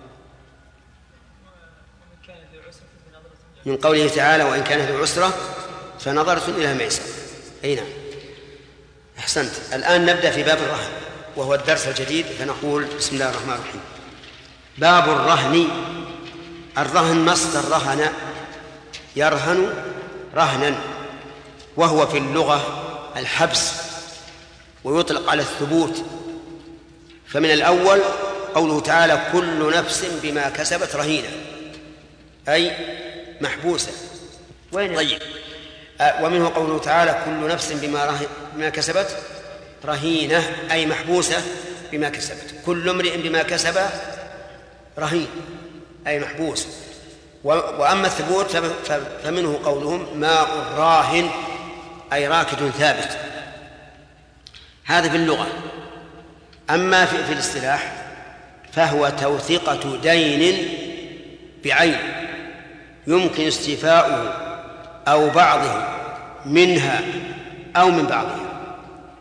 من قوله تعالى وإن كان ذو عسرة فنظرة إلى ميسر. أي نعم، أحسنت. الآن نبدأ في باب الرهن وهو الدرس الجديد، فنقول بسم الله الرحمن الرحيم. باب الرهن. الرهن مصدر رهن يرهن رهنا، وهو في اللغة الحبس ويطلق على الثبوت. فمن الأول قوله تعالى كل نفس بما كسبت رهينة، أي محبوسة. طيب، ومنه قوله تعالى كل نفس بما كسبت رهينة، أي محبوسة بما كسبت. كل امرئ بما كسب رهين، أي محبوس. وأما الثبوت فمنه قولهم ماء راهن، أي راكد ثابت. هذا في اللغة. أما في الاصطلاح فهو توثيقة دين بعين يمكن استيفاؤه أو بعضه منها أو من بعضها.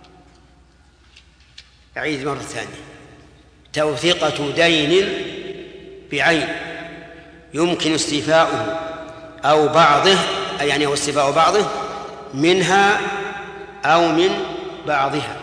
أعيد مرة ثانية. توثيقة دين بعين يمكن استيفاؤه أو بعضه، يعني هو استيفاء بعضه منها أو من بعضها.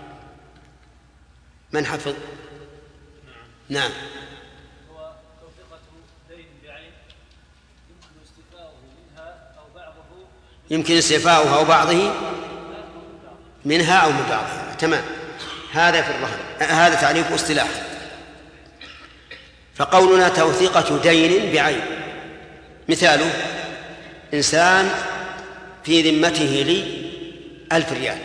من حفظ؟ نعم. هو توثيقة دين بعين يمكن استيفاؤه منها أو بعضه، يمكن استيفاؤه أو بعضه منها أو من بعضها. تمام. هذا في الرهن، هذا تعريف اصطلاح. فقولنا توثيقة دين بعين مثاله إنسان في ذمته لي 1000 ريال،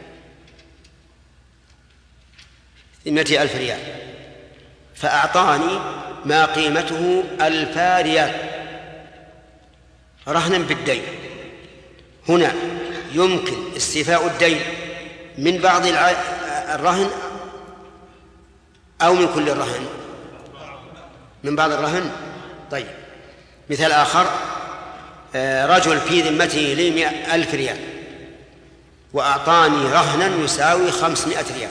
ذمتي 1000 ريال، فأعطاني ما قيمته 1000 ريال رهنا بالدين. هنا يمكن استيفاء الدين من بعض الرهن أو من كل الرهن؟ من بعض الرهن. طيب، مثال آخر، رجل في ذمته لي 100,000 ريال وأعطاني رهنا يساوي 500 ريال،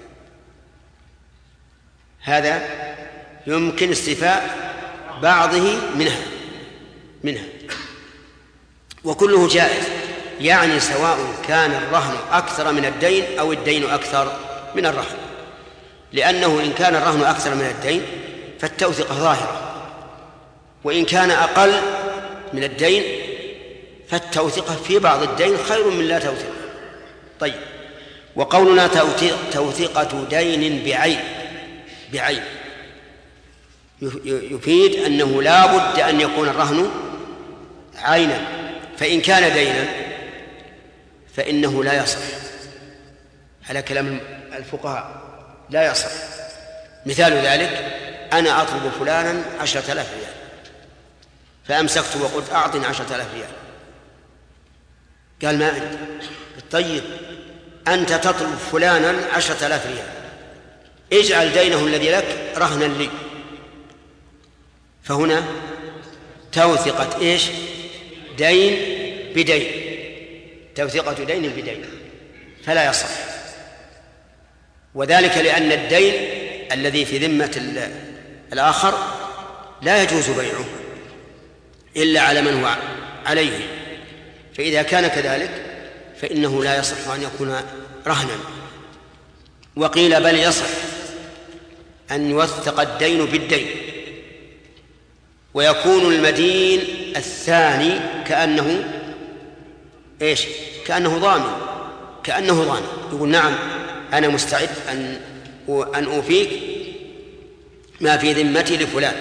هذا يمكن استيفاء بعضه منها وكله جائز، يعني سواء كان الرهن أكثر من الدين أو الدين أكثر من الرهن، لأنه إن كان الرهن أكثر من الدين فالتوثيقة ظاهرة، وإن كان أقل من الدين فالتوثيقة في بعض الدين خير من لا توثيقة. طيب، وقولنا توثيقة دين بعين يفيد أنه لا بد أن يكون الرهن عينا، فإن كان دينا فإنه لا يصح على كلام الفقهاء، لا يصح. مثال ذلك أنا أطلب فلانا 10,000 ريال، فأمسكت وقلت أعطني 10,000 ريال، قال ما عندي. طيب، أنت تطلب فلانا 10,000 ريال، اجعل دينه الذي لك رهنا لي، فهنا توثقة إيش؟ دين بدين، توثيقة دين بدين، فلا يصح. وذلك لأن الدين الذي في ذمة الآخر لا يجوز بيعه إلا على من هو عليه، فإذا كان كذلك فإنه لا يصح أن يكون رهنا. وقيل بل يصح أن يوثق الدين بالدين، ويكون المدين الثاني كأنه إيش؟ كأنه ضامن، يقول نعم أنا مستعد أن أوفيك ما في ذمتي لفلان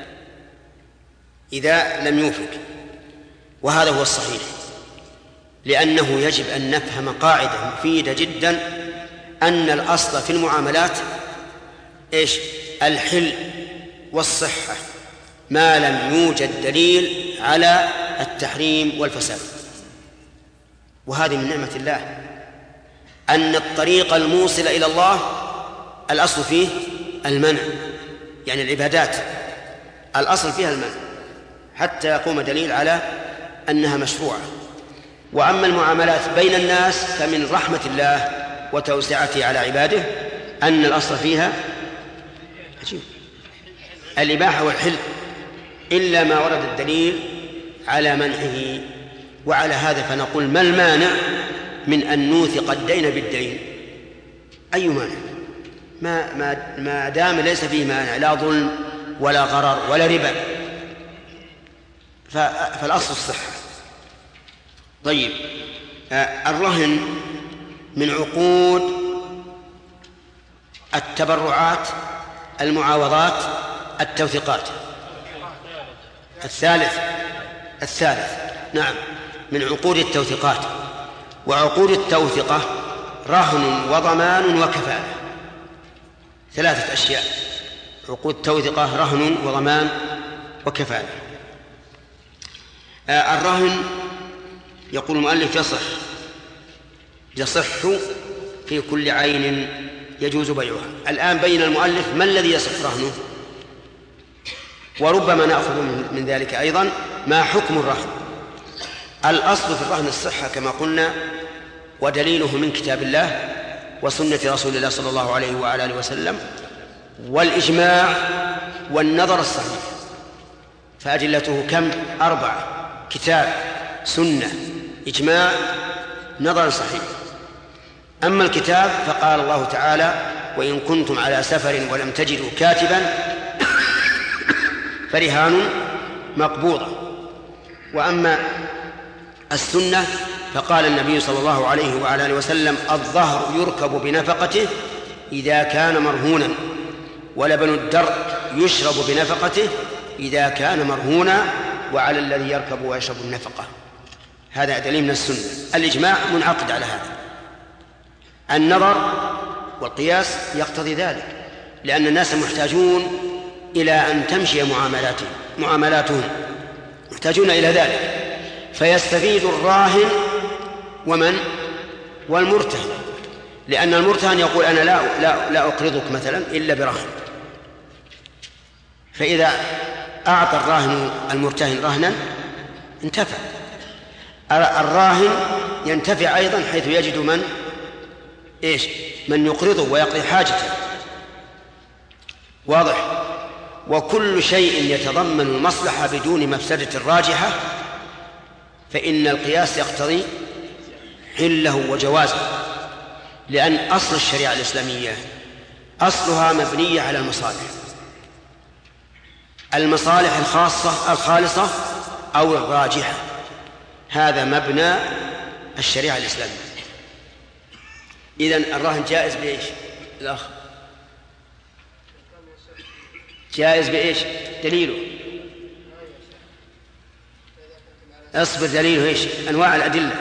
إذا لم يوفك. وهذا هو الصحيح، لأنه يجب أن نفهم قاعدة مفيدة جدا، أن الأصل في المعاملات إيش؟ الحل والصحة، ما لم يوجد دليل على التحريم والفساد. وهذه من نعمة الله، أن الطريق الموصل إلى الله الأصل فيه المنع، يعني العبادات الأصل فيها المنع حتى يقوم دليل على أنها مشروعة. وأما المعاملات بين الناس فمن رحمة الله وتوسعته على عباده أن الأصل فيها الإباحة والحل، إلا ما ورد الدليل على منعه. وعلى هذا فنقول ما المانع من أن نوثق الدين بالدين؟ أي مانع؟ ما دام ليس فيه مانع، لا ظلم ولا غرر ولا ربا، فالأصل الصحة. طيب، الرهن من عقود التبرعات، المعاوضات، التوثيقات. الثالث نعم، من عقود التوثيقات. وعقود التوثقة رهن وضمان وكفالة، 3 أشياء. عقود التوثقة رهن وضمان وكفالة. الرهن يقول المؤلف يصح في كل عين يجوز بيعها. الآن بين المؤلف ما الذي يصح رهنه، وربما نأخذ من ذلك أيضا ما حكم الرهن. الأصل في الرهن الصحة كما قلنا، ودليله من كتاب الله وسنة رسول الله صلى الله عليه وعلى آله وسلم والإجماع والنظر الصحيح. فأدلته كم؟ 4: كتاب، سنة، إجماع، نظر صحيح. أما الكتاب فقال الله تعالى: وإن كنتم على سفر ولم تجدوا كاتبا فرهان مقبوضة. وأما السنة فقال النبي صلى الله عليه وعلى آله وسلم: الظهر يركب بنفقته إذا كان مرهونا، ولبن الدر يشرب بنفقته إذا كان مرهونا، وعلى الذي يركب ويشرب النفقة. هذا دليل من السنة. الإجماع منعقد على هذا. النظر والقياس يقتضي ذلك، لأن الناس محتاجون إلى أن تمشي معاملاتهم محتاجون إلى ذلك، فيستفيد الراهن والمرتهن، لأن المرتهن يقول: أنا لا أقرضك مثلا إلا برهن. فإذا أعطى الراهن المرتهن رهنا انتفع. الراهن ينتفع أيضا حيث يجد من يقرضه ويقضي حاجته. واضح؟ وكل شيء يتضمن المصلحة بدون مفسدة راجحة فإن القياس يقتضي حله وجوازه، لأن أصل الشريعة الإسلامية أصلها مبنية على المصالح الخالصة أو الراجحة. هذا مبنى الشريعة الإسلامية. إذن الرهن جائز بإيش؟ الأخ جائز بإيش؟ دليله اصبر. دليله إيش؟ أنواع الأدلة.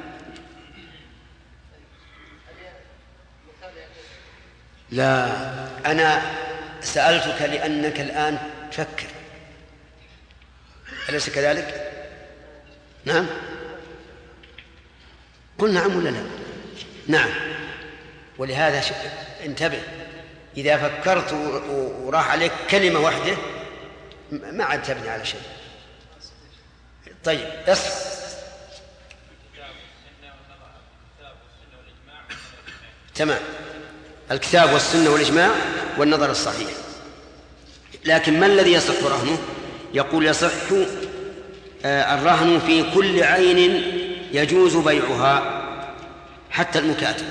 لا، أنا سألتك لأنك الآن تفكر، أليس كذلك؟ نعم، قل نعم ولا لا؟ نعم. ولهذا انتبه، إذا فكرت وراح عليك كلمة واحدة ما عاد تبني على شيء. طيب، تمام، الكتاب والسنة والإجماع والنظر الصحيح. لكن ما الذي يصح رهنه؟ يقول: يصح الرهن في كل عين يجوز بيعها حتى المكاتب.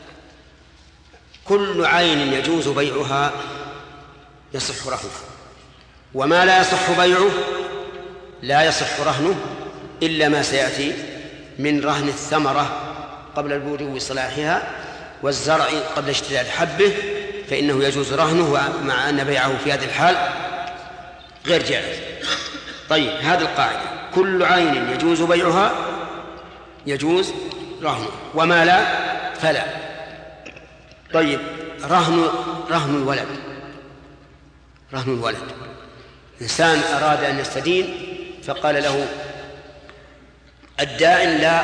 كل عين يجوز بيعها يصح رهنه، وما لا يصح بيعه لا يصح رهنه إلا ما سيأتي من رهن الثمرة قبل البدو صلاحها والزرع قبل اشتداد حبه، فإنه يجوز رهنه، مع أن بيعه في هذه الحال غير جائز. طيب، هذه القاعدة: كل عين يجوز بيعها يجوز رهنه، وما لا فلا. طيب، رهن الولد. رهن الولد، إنسان أراد أن يستدين فقال له الدائن: لا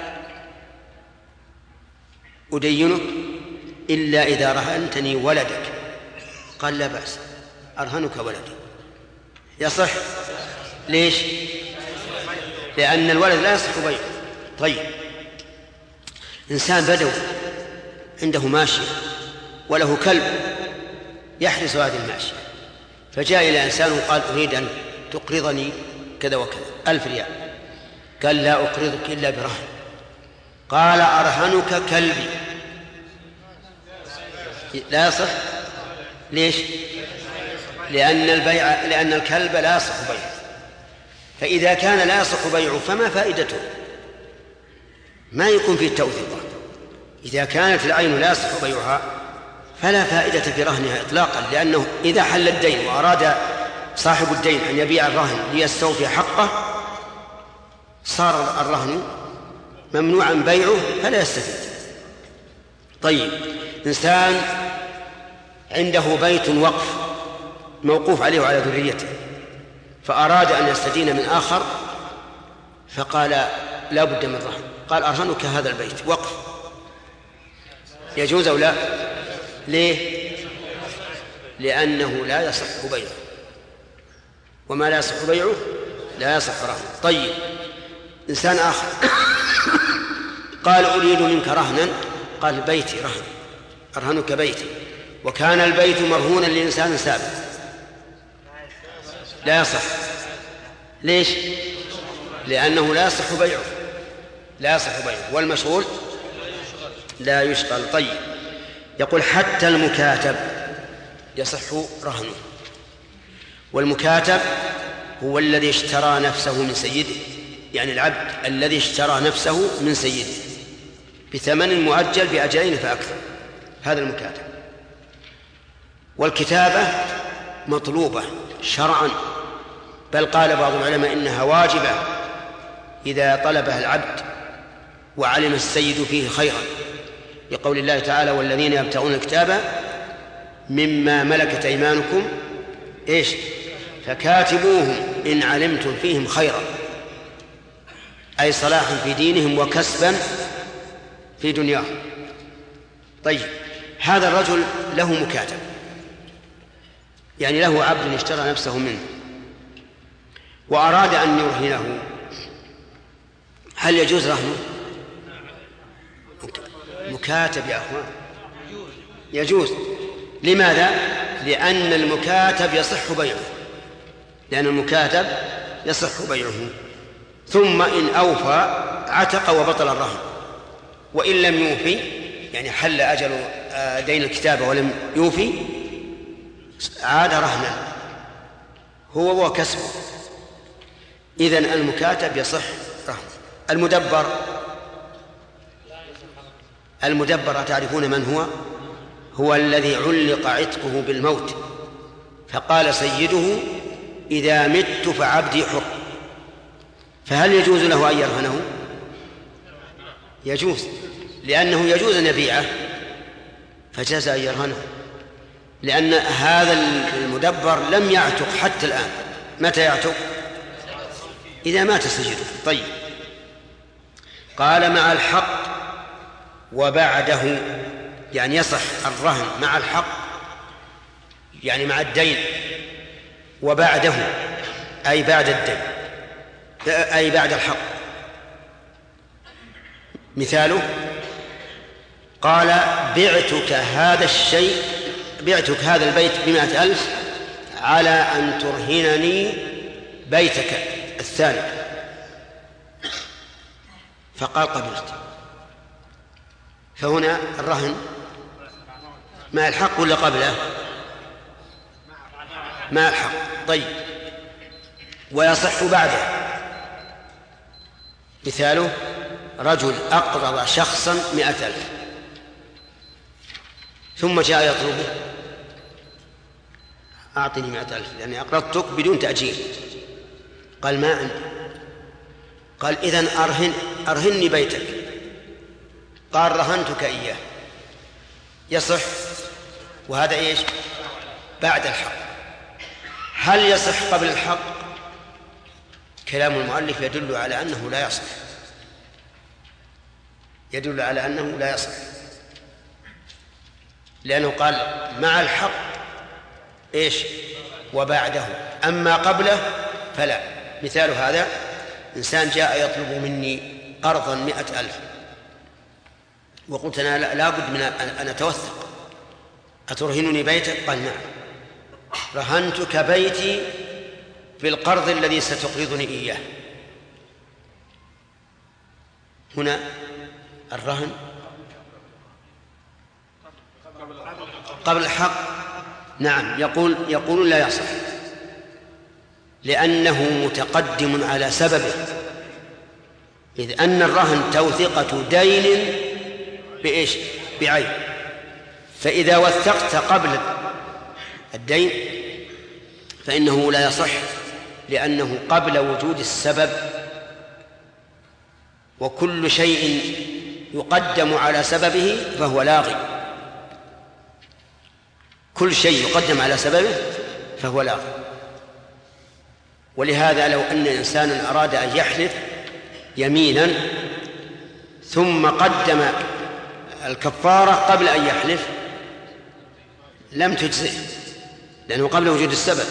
أدينك إلا إذا رهنتني ولدك. قال: لا بأس، أرهنك ولدي. يصح. ليش؟ لأن الولد لا يصح بيعه. طيب، إنسان بدوي عنده ماشية وله كلب يحرس هذه الماشية، فجاء إلى إنسان وقال: أريد أن تقرضني كذا وكذا 1000 ريال. قال: لا أقرضك إلا برهن. قال: أرهنك كلبي. لا يصح. ليش؟ لأن الكلب لا يصح بيعه. فإذا كان لا يصح بيعه فما فائدته؟ ما يكون فيه التوثيق. إذا كانت العين لا يصح بيعها فلا فائدة في رهنها إطلاقا، لأنه إذا حل الدين وأراد صاحب الدين أن يبيع الرهن ليستوفي حقه صار الرهن ممنوعا بيعه فلا يستفيد. طيب، إنسان عنده بيت وقف موقوف عليه وعلى ذريته، فأراد أن يستدين من آخر فقال: لا بد من رهن. قال: أرهنك هذا البيت وقف. يجوز أو لا؟ ليه؟ لأنه لا يصح بيعه، وما لا يصح بيعه لا يصح رهنه. طيب، إنسان آخر قال: أريد منك رهنا. قال: بيتي رهن، أرهنك بيتي، وكان البيت مرهونا لإنسان سابق. لا يصح. ليش؟ لأنه لا يصح بيعه، لا يصح بيعه، والمشغول لا يشغل. طيب، يقول: حتى المكاتب يصح رهنه. والمكاتب هو الذي اشترى نفسه من سيده، يعني العبد الذي اشترى نفسه من سيده بثمن مؤجل بأجلين فأكثر، هذا المكاتب. والكتابة مطلوبة شرعا، بل قال بعض العلماء إنها واجبة إذا طلبها العبد وعلم السيد فيه خيرا، لقول الله تعالى: والذين يبتغون الكتاب مما ملكت أيمانكم إيش فكاتبوهم إن علمتم فيهم خيرا، أي صلاحا في دينهم وكسبا في دنياهم. طيب، هذا الرجل له مكاتب، يعني له عبد اشترى نفسه منه وأراد أن يرهنه، هل يجوز رهنه؟ مكاتب يا أخوان يجوز. لماذا؟ لأن المكاتب يصح بيعه، لأن المكاتب يصح بيعه. ثم إن أوفى عتق وبطل الرهن، وإن لم يوفي، يعني حل أجل دين الكتابة ولم يوفي، عاد رهنا هو وكسبه. إذن المكاتب يصح رهن. المدبر تعرفون من هو؟ هو الذي علق عتقه بالموت، فقال سيده: إذا مت فعبدي حر. فهل يجوز له أن يرهنه؟ يجوز، لأنه يجوز أن يبيعه، فجاز أن يرهنه، لأن هذا المدبر لم يعتق حتى الآن. متى يعتق؟ إذا مات سيده. طيب، قال: مع الحق وبعده، يعني يصح الرهن مع الحق، يعني مع الدين، وبعده أي بعد الدين، أي بعد الحق. مثاله: قال: بعتك هذا الشيء، بعتك هذا البيت ب100,000 على أن ترهنني بيتك الثاني. فقال قبلت، فهنا الرهن مع الحق ولا قبله؟ مع الحق. طيب، ويصح بعده. مثاله: رجل أقرض شخصا 100,000 ثم جاء يطلبه: أعطني 100,000 لأني أقرضتك بدون تأجيل. قال: ما عندي. قال: إذن أرهني بيتك. قال: رهنتك إياه. يصح. وهذا إيش؟ بعد الحق. هل يصح قبل الحق؟ كلام المؤلف يدل على أنه لا يصح، يدل على أنه لا يصح، لأنه قال مع الحق إيش؟ وبعده. أما قبله فلا. مثال هذا: إنسان جاء يطلب مني قرضا 100,000 وقلت أنا لا بد من أن أتوثق، أترهنني بيتك؟ قال: نعم، رهنتك بيتي بالقرض الذي ستقرضني إياه. هنا الرهن قبل الحق. نعم، يقول لا يصح، لأنه متقدم على سببه، إذ أن الرهن توثيقة دين بإيش؟ بعين. فإذا وثقت قبل الدين فإنه لا يصح، لأنه قبل وجود السبب، وكل شيء يقدم على سببه فهو لاغي. كل شيء يقدم على سببه فهو لاغي. ولهذا لو أن إنسانا أراد أن يحلف يمينا ثم قدم الكفارة قبل أن يحلف لم تجزئه، لأنه قبل وجود السبب.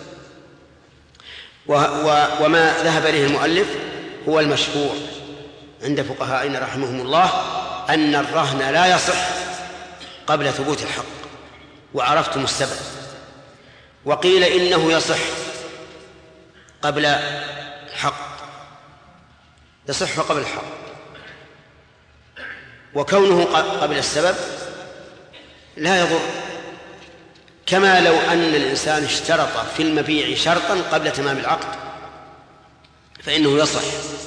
وما ذهب إليه المؤلف هو المشهور عند فقهائنا رحمهم الله، أن الرهن لا يصح قبل ثبوت الحق، وعرفتم السبب. وقيل إنه يصح قبل الحق، يصح قبل الحق، وكونه قبل السبب لا يضر، كما لو أن الإنسان اشترط في المبيع شرطا قبل تمام العقد فإنه يصح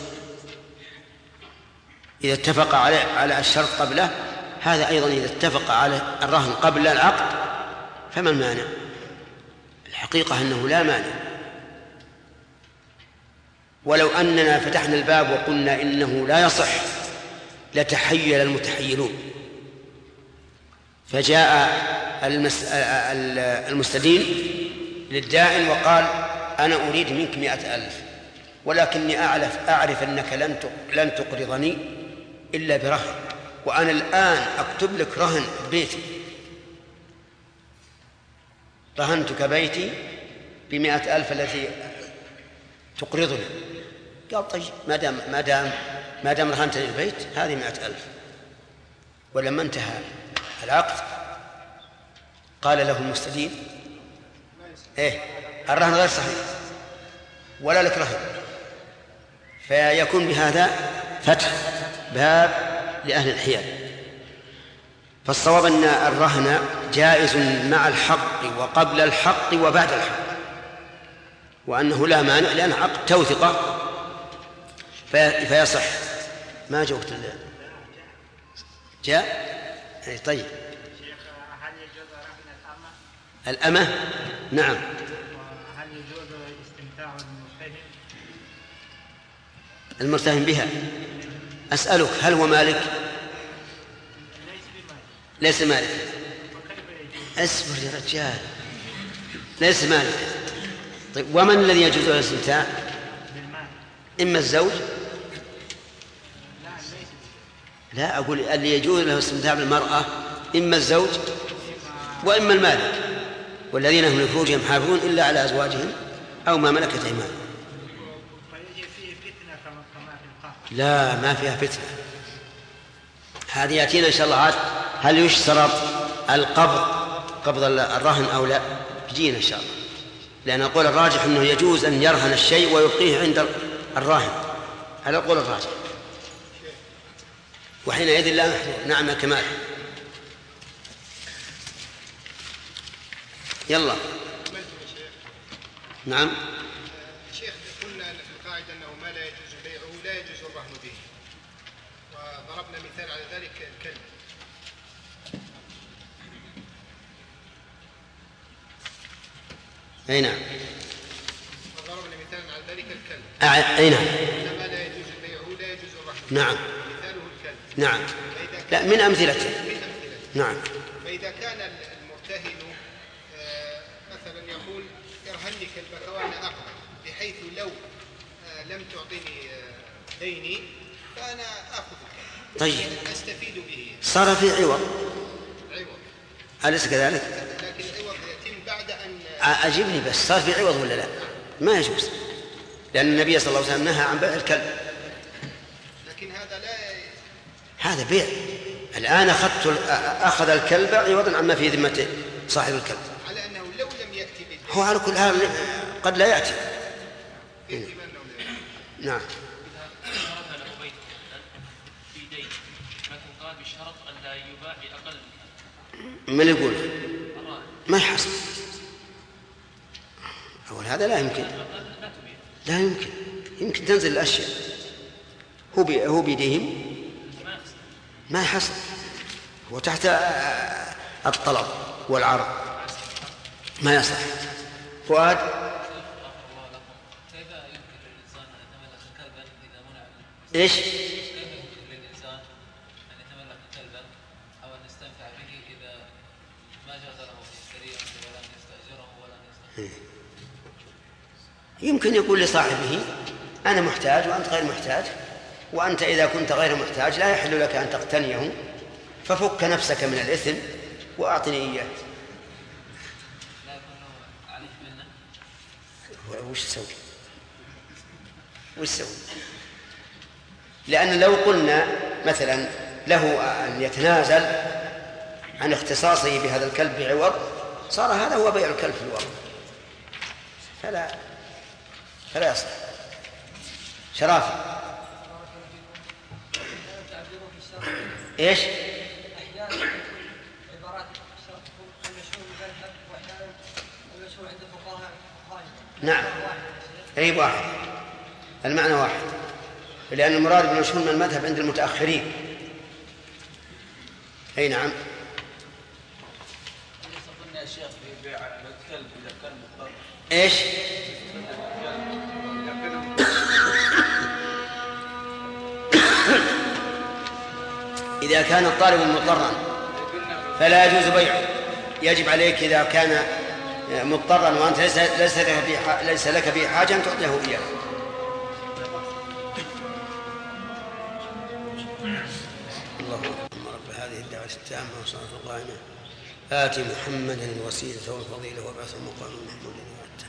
إذا اتفق على الشرط قبله. هذا أيضا إذا اتفق على الرهن قبل العقد فما المانع؟ الحقيقة أنه لا مانع. ولو أننا فتحنا الباب وقلنا إنه لا يصح لتحيل المتحيلون، فجاء المستدين للدائن وقال: أنا أريد منك 100,000 ولكني أعرف أنك لن تقرضني إلا برهن، وأنا الآن أكتب لك رهن بيتي، رهنتك بيتي ب100,000 التي تقرضني. قال: طيب، ما دام رهنتني البيت هذه 100,000. ولما انتهى العقد قال له المستدين: الرهن غير صحيح ولا لك رهن. فيكون بهذا فتح باب لأهل الحيل. فالصواب أن الرهن جائز مع الحق وقبل الحق وبعد الحق، وأنه لا مانع لأن عقد توثقة فيصح. ما جوقت جاء. طيب، هل يجوز رهن الأمة؟ نعم. هل يجوز استمتاع المرتهن بها؟ أسألك، هل هو مالك؟ ليس مالك. اصبر يا رجال، ليس مالك. طيب، ومن الذي يجوز له الاستمتاع؟ إما الزوج، لا أقول اللي يجوز له الاستمتاع بالمرأة إما الزوج وإما المالك، والذين هم لفروجهم حافظون إلا على أزواجهم أو ما ملكت أيمانهم. لا، ما فيها فتنة. هذه يأتينا إن شاء الله. هل يشترط قبض الرهن أو لا؟ يجينا إن شاء الله، لأن القول الراجح أنه يجوز أن يرهن الشيء ويبقيه عند الراهن، على القول الراجح. شيخ وحينئذ لا محظور. نعم كمال. يلا. نعم. شيخ قلنا في القاعدة أنه ما لا يجوز بيعه لا يجوز الرهن به، وضربنا مثال على ذلك الكلب. أي نعم. وضربنا مثال على ذلك الكلب. أي نعم. ما لا يجوز بيعه لا يجوز الرهن به. نعم. مثاله الكلب. نعم. لا من أمثلته. نعم. فإذا كان المرتهن مثلا يقول ارهني كلبك وأنا أقبل، بحيث لو لم تعطيني ديني فأنا آخذ الكلب. طيب. أستفيد به. صار في عوض. عوض. أليس كذلك؟ لكن العوض يتم بعد أن أجبني بس، صار في عوض ولا لا؟ ما يجوز، لأن النبي صلى الله عليه وسلم نهى عن بيع الكلب. لكن هذا لا، هذا بيع. الآن أخذ الكلب عوضا عما في ذمته صاحب الكلب، على أنه لو لم يأتي بالدين هو على كل حال قد لا يأتي. نعم. إذا له بيت في دين لكن قال بشرط أن لا يباع بأقل من يقول ما يحصل أول، هذا لا يمكن. لا يمكن. يمكن تنزل الأشياء هو بيديهم ما يحصل، هو تحت الطلب والعرض ما يصح. فؤاد. كيف يمكن للإنسان أن يتملك كلبا إذا منع؟ إيش؟ كيف يمكن للإنسان أن يتملك كلبا أو أن يستنفع به إذا ما جاز له أن يشتريه ولا أن يستأجره ولا أن يستأجره؟ يمكن يقول لصاحبه أنا محتاج وأنت غير محتاج، وأنت إذا كنت غير محتاج لا يحل لك أن تقتنيه، ففك نفسك من الإثم وأعطني إياه. لا يكون له عليه منه. وش سوي؟ لأن لو قلنا مثلا له أن يتنازل عن اختصاصه بهذا الكلب بعوض، صار هذا هو بيع الكلب في الوضع، فلا يصح. شرافة. ايش؟ احيانا عبارات الشرط المشهور بالذهب واحيانا المشهور عند فقهاء. نعم. اي واحد، المعنى واحد، لأن المراد بالمشهور من المذهب عند المتأخرين. اي نعم. قلنا يا شيخ في بيع الكلب اذا كان مضطر. ايش؟ إذا كان الطالب مضطرا فلا يجوز بيعه، يجب عليك إذا كان مضطرا وأنت ليس لك به حاجة أن تعطيه إياه. اللهم رب هذه الدعوة التامة والصلاة القائمة آت محمدا الوسيلة والفضيلة وابعثه مقام محمود وعدته.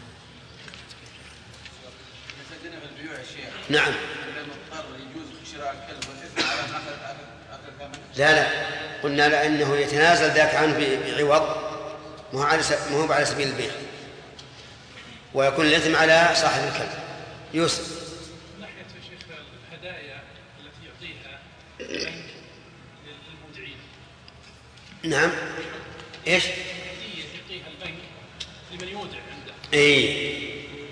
مسجنا في البيوع يا شيخ. نعم. إذا مضطر يجوز شراء الكلب والإثم على أخذ لا قلنا لأنه يتنازل ذاك عنه بعوض، ما هو على سبيل البيع، ويكون الإثم على صاحب الكلب. يوسف. من ناحية يا شيخ الهدايا التي يعطيها للمودعين. نعم. ايش؟ هدية يعطيها البنك لمن يودع عنده. اي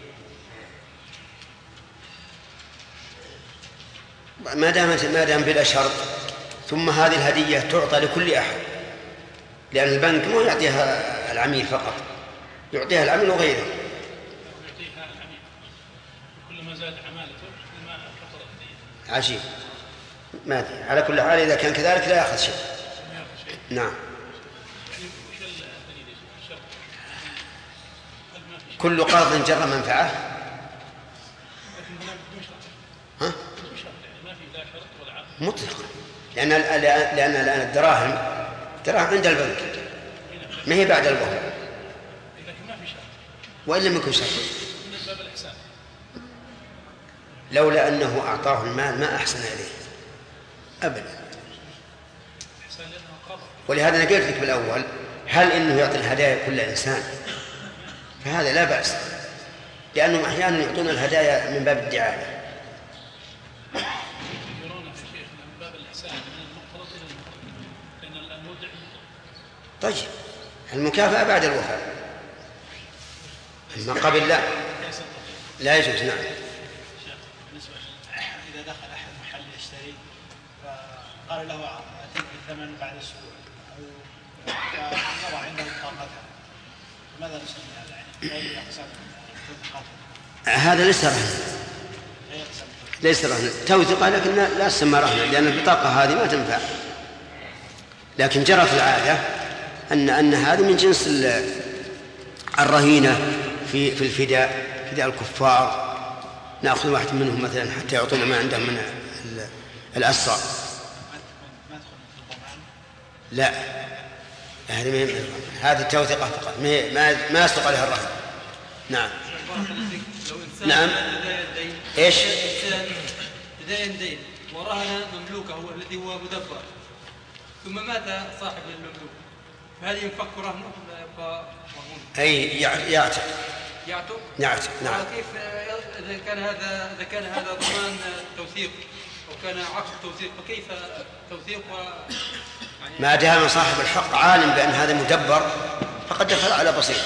ما دام بلا شرط، ثم هذه الهدية تعطى لكل أحد، لأن البنك مو يعطيها العميل فقط، يعطيها العميل وغيره. يعطيها العميل كلما زاد عمالته كلما كثر الهدية. عجيب. ما أدري، على كل حال إذا كان كذلك لا يأخذ شيء. نعم. كل قرض جر منفعة. ها؟ مطلقا، لأن الآن الدراهم عند البنك ما هي بعد الوهب، وإن لم يكن شرط. لولا أنه أعطاه المال ما أحسن إليه أبدا. ولهذا أنا قلت لك بالأول هل إنه يعطي الهدايا كل إنسان، فهذا لا بأس، لأنهم أحيانا يعطون الهدايا من باب الدعاية. طيب المكافأة بعد الوفاء، ما قبل لا يجوز. نعم. إذا دخل أحد محل يشتري فقال له أتيك بالثمن بعد أسبوع أو يضع عنده بطاقتها، ماذا نسمي هذا؟ يعني هذا ليس رهنا توثيق، لكن لا تسمى رهنا لأن البطاقة هذه ما تنفع. لكن جرت العادة أن هذه من جنس الرهينة في الفداء، فداء الكفار، نأخذ واحد منهم مثلا حتى يعطونا ما عندهم من الأسرى. لا، هذه التوثيقة فقط، ما يصدق عليها الرهن. نعم. نعم. ايش؟ بداية دين ورهن مملوكه هو الذي هو مدبر، ثم مات صاحب المملوك، فهل ينفك رهنه ولا يبقى مرهون؟ أي يعتق. نعم. كيف إذا كان هذا ضمان توثيق أو كان عكس التوثيق، فكيف توثيق ما دام صاحب الحق عالم بأن هذا مدبر فقد دخل على بصيرة.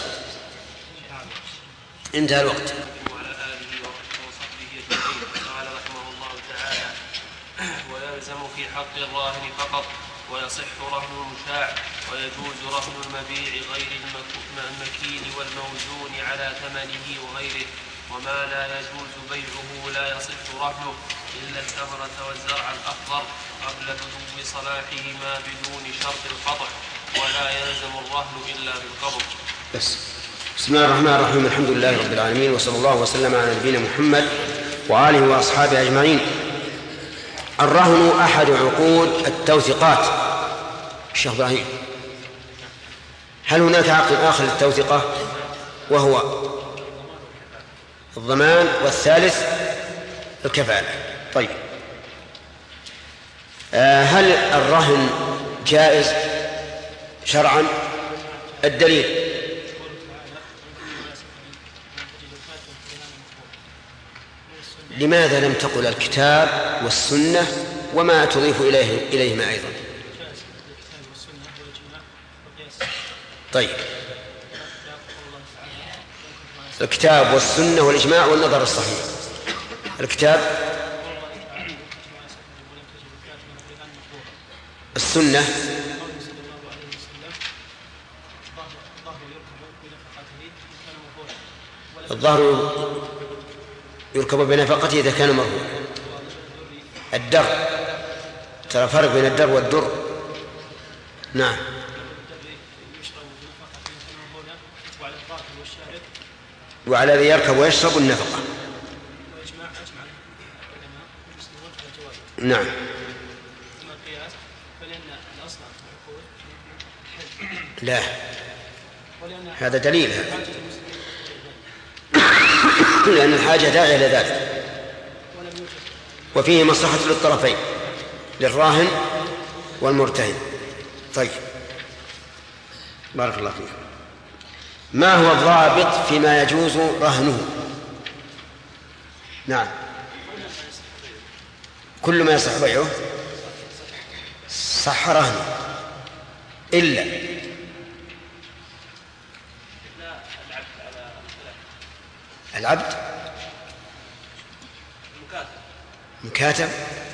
انتهى الوقت. وعلى آله وصحبه أجمعين. قال رحمه الله تعالى: ويلزم في حق الراهن فقط، ويصح رهن المشاع، ويجوز رهن المبيع غير المكيل والموزون على ثمنه وغيره، وما لا يجوز بيعه لا يصح رهنه إلا الثمرة والزرع الأخضر قبل بدو صلاحهما بدون شرط القطع، ولا يلزم الرهن إلا بالقبض. بسم الله الرحمن الرحيم. الحمد لله رب العالمين، وصلى الله وسلم على نبينا محمد وآله وأصحابه أجمعين. الرهن أحد عقود التوثيقات. الشيخ إبراهيم، هل هناك عقد آخر للتوثيقة وهو الضمان، والثالث الكفالة؟ طيب، هل الرهن جائز شرعا؟ الدليل: لماذا لم تقل الكتاب والسنة وما تضيف إليهما أيضا؟ طيب، الكتاب والسنة والإجماع والنظر الصحيح. الكتاب، السنة، الظهر يركب بنفقته إذا كان مرهون. الدر، ترى فرق بين الدر والدر. نعم. وعلى ذي يركب ويشرب النفقة. نعم. لا، هذا دليل لأن الحاجة داعية إلى ذلك، وفيه مصلحة للطرفين، للراهن والمرتهن. طيب، بارك الله فيك. ما هو الضابط فيما يجوز رهنه؟ نعم. كل ما يصح بيعه صح رهنه إلا العبد مكاتب.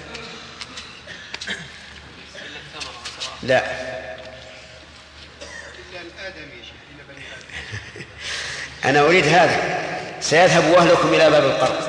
لا، أنا أريد هذا: سيذهب أهلكم إلى باب القرض.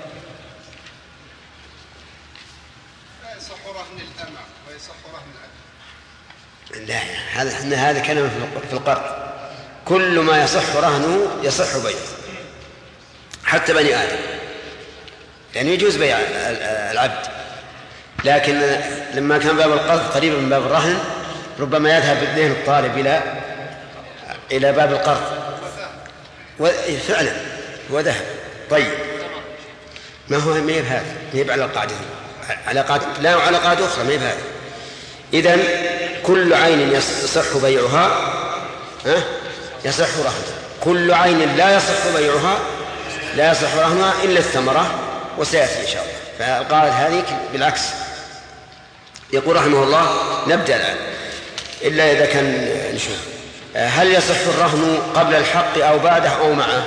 لا يصح رهن الأمة ويصح رهن العبد. لا، هذا كلام في القرض. كل ما يصح رهنه يصح بيعه، حتى بني آدم، يعني يجوز بيع العبد. لكن لما كان باب القرض قريبا من باب الرهن ربما يذهب ذهن الطالب إلى باب القرض، فعلا هو ذهب. طيب، ما هو ما يب هذا، ما يب على القاعدة، على قاعدة لا، وعلى قاعدة أخرى ما يب هذا. إذن كل عين يصح بيعها يصح رهنها، كل عين لا يصح بيعها لا يصح رهنها إلا الثمرة، وسيأتي إن شاء الله. فالقاعدة هذه بالعكس. يقول رحمه الله: نبدأ الآن. إلا إذا كان نشوف هل يصح الرهن قبل الحق أو بعده أو معه؟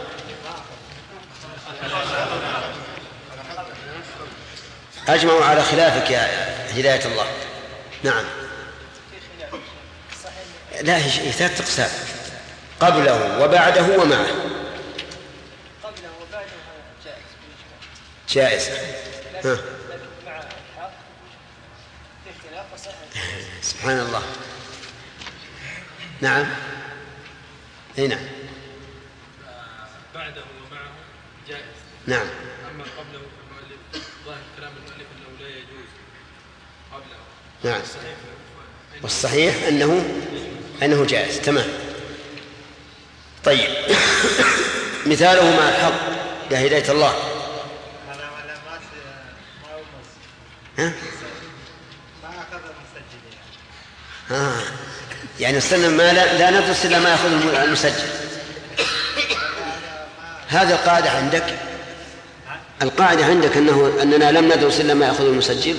أجمعوا على خلافك يا هداية الله. نعم. لا، هي 3 أقسام: قبله وبعده ومعه. قبله وبعده جائز. ها. مع الحق في اختلاف وصحيح. سبحان الله. نعم. هنا بعده ومعه جائز. نعم. أما قبله فالمؤلف ظاهر كلام المؤلف أنه لا يجوز قبله. نعم. والصحيح أنه جائز. تمام. طيب. مثاله مع الحق يا هداية الله. ها؟ يعني استنى، ما لا ندرس إلا ما يأخذ المسجل. هذا القاعدة عندك؟ القاعدة عندك أننا لم ندرس إلا ما يأخذ المسجل.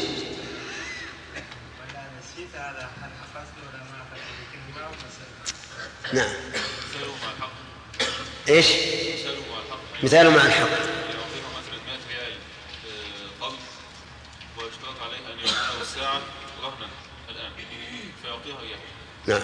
نعم. إيش؟ مثاله مع الحق. يعطيها مثلا 100 ريال قبض ويشترط عليها أن يعطيها الساعة رهنا الآن فيعطيها إياها. نعم.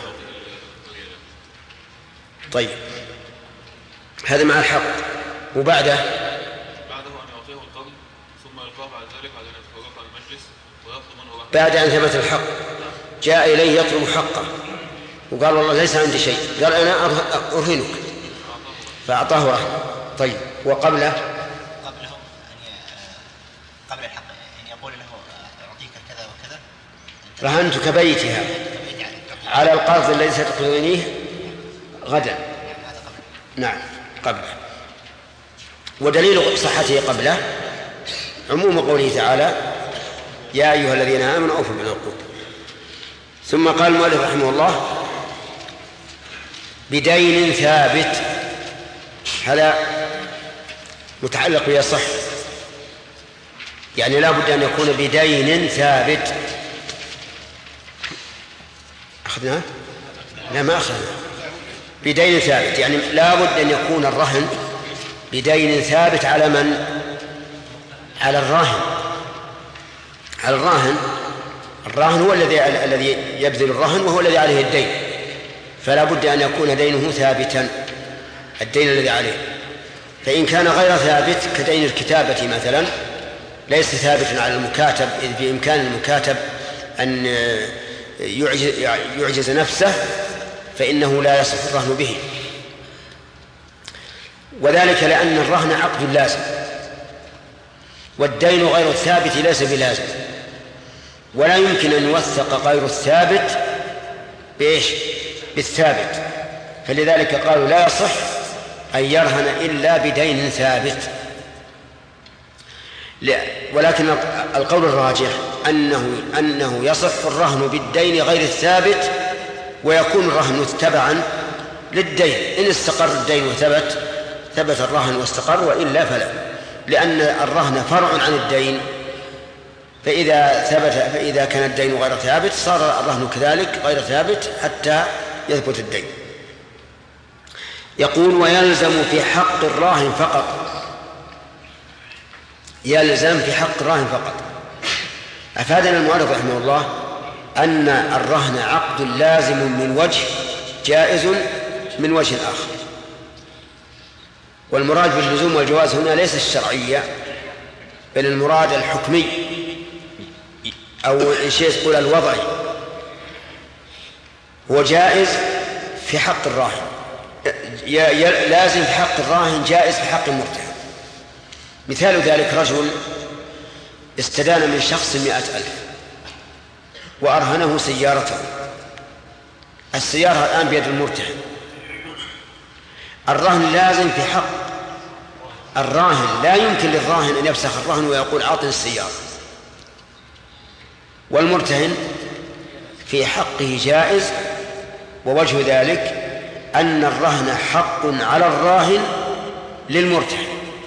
طيب، هذا مع الحق. وبعده أن يعطيه القبض ثم يلقاه بعد ذلك بعد أن يتفرق عن المجلس ويطلب منه رهنا. بعد أن ثبت الحق جاء إليه يطلب حقه وقال والله ليس عندي شيء، قال أنا أرهنك فأعطاه رهن. طيب، وقبله قبل الحق أن يقول له أعطيك كذا وكذا، رهنتك بيتها على القرض الذي ستقضينيه غدا. نعم، قبله. ودليل صحته قبله عموم قوله تعالى: يا أيها الذين آمنوا أوفوا بالعقود. ثم قال المؤلف رحمه الله: بدين ثابت. هذا متعلق بيصح، يعني لا بد أن يكون بدين ثابت. أخذناه؟ لا، ما أخذنا. بدين ثابت يعني لا بد أن يكون الرهن بدين ثابت على من؟ على الراهن. على الراهن. الراهن هو الذي يبذل الرهن وهو الذي عليه الدين، فلا بد أن يكون دينه ثابتا، الدين الذي عليه. فإن كان غير ثابت كدين الكتابة مثلا ليس ثابتا على المكاتب، إذ بإمكان المكاتب أن يعجز نفسه فإنه لا يصح الرهن به، وذلك لأن الرهن عقد لازم، والدين غير الثابت ليس بلازم، ولا يمكن أن يوثق غير الثابت بإيش؟ بالثابت. فلذلك قالوا لا يصح أن يرهن إلا بدين ثابت. ولكن القول الراجح أنه يصح الرهن بالدين غير الثابت، ويكون الرهن تبعا للدين. إن استقر الدين وثبت ثبت الرهن واستقر، وإلا فلا، لأن الرهن فرع عن الدين، فإذا كان الدين غير ثابت صار الرهن كذلك غير ثابت حتى يثبت الدين. يقول: ويلزم في حق الراهن فقط. يلزم في حق الراهن فقط. أفادنا المؤلف رحمه الله أن الرهن عقد لازم من وجه، جائز من وجه آخر. والمراد باللزوم والجواز هنا ليس الشرعية بل المراد الحكمي، أو شيء يقول الوضعي. هو جائز في حق الراهن، لازم في حق الراهن، جائز في حق المرتهن. مثال ذلك: رجل استدان من شخص 100,000 وأرهنه سيارته. السيارة الآن بيد المرتهن. الرهن لازم في حق الراهن، لا يمكن للراهن أن يفسخ الرهن ويقول أعطني السيارة. والمرتهن في حقه جائز، ووجه ذلك أن الرهن حق على الراهن للمرتهن،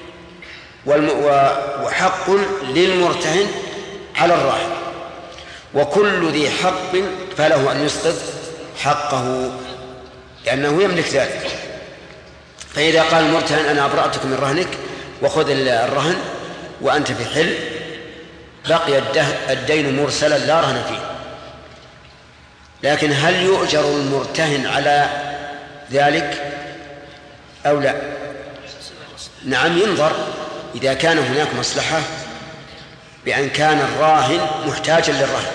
وحق للمرتهن على الراهن، وكل ذي حق فله أن يسقط حقه لأنه يملك ذلك. فإذا قال المرتهن أنا أبرأتك من رهنك وخذ الرهن وأنت في حل، بقي الدين مرسلا لا رهن فيه. لكن هل يؤجر المرتهن على ذلك أو لا؟ نعم، ينظر إذا كان هناك مصلحة بأن كان الراهن محتاجا للرهن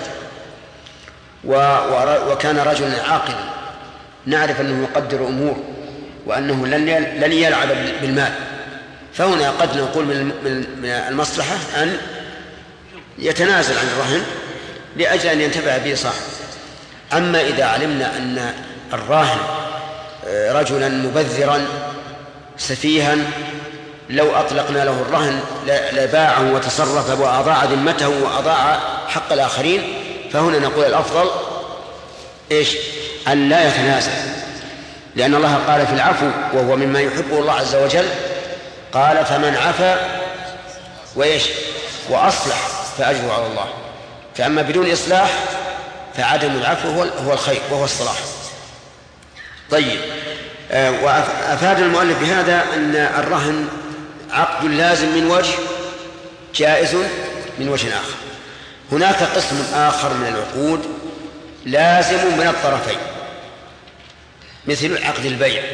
وكان رجلا عاقلا نعرف أنه يقدر أمور وأنه لن يلعب بالمال، فهنا قد نقول من المصلحة أن يتنازل عن الرهن لأجل أن ينتفع به صاحب. أما إذا علمنا أن الراهن رجلا مبذرا سفيها لو أطلقنا له الرهن لباعه وتصرف وأضاع ذمته وأضاع حق الآخرين، فهنا نقول الأفضل إيش؟ أن لا يتنازل، لأن الله قال في العفو وهو مما يحبه الله عز وجل، قال فمن عفا وإيش وأصلح فأجره على الله. فأما بدون إصلاح فعدم العفو هو الخير وهو الصلاح. طيب، وأفاد المؤلف بهذا أن الرهن عقد لازم من وجه، جائز من وجه آخر. هناك قسم آخر من العقود لازم من الطرفين مثل عقد البيع،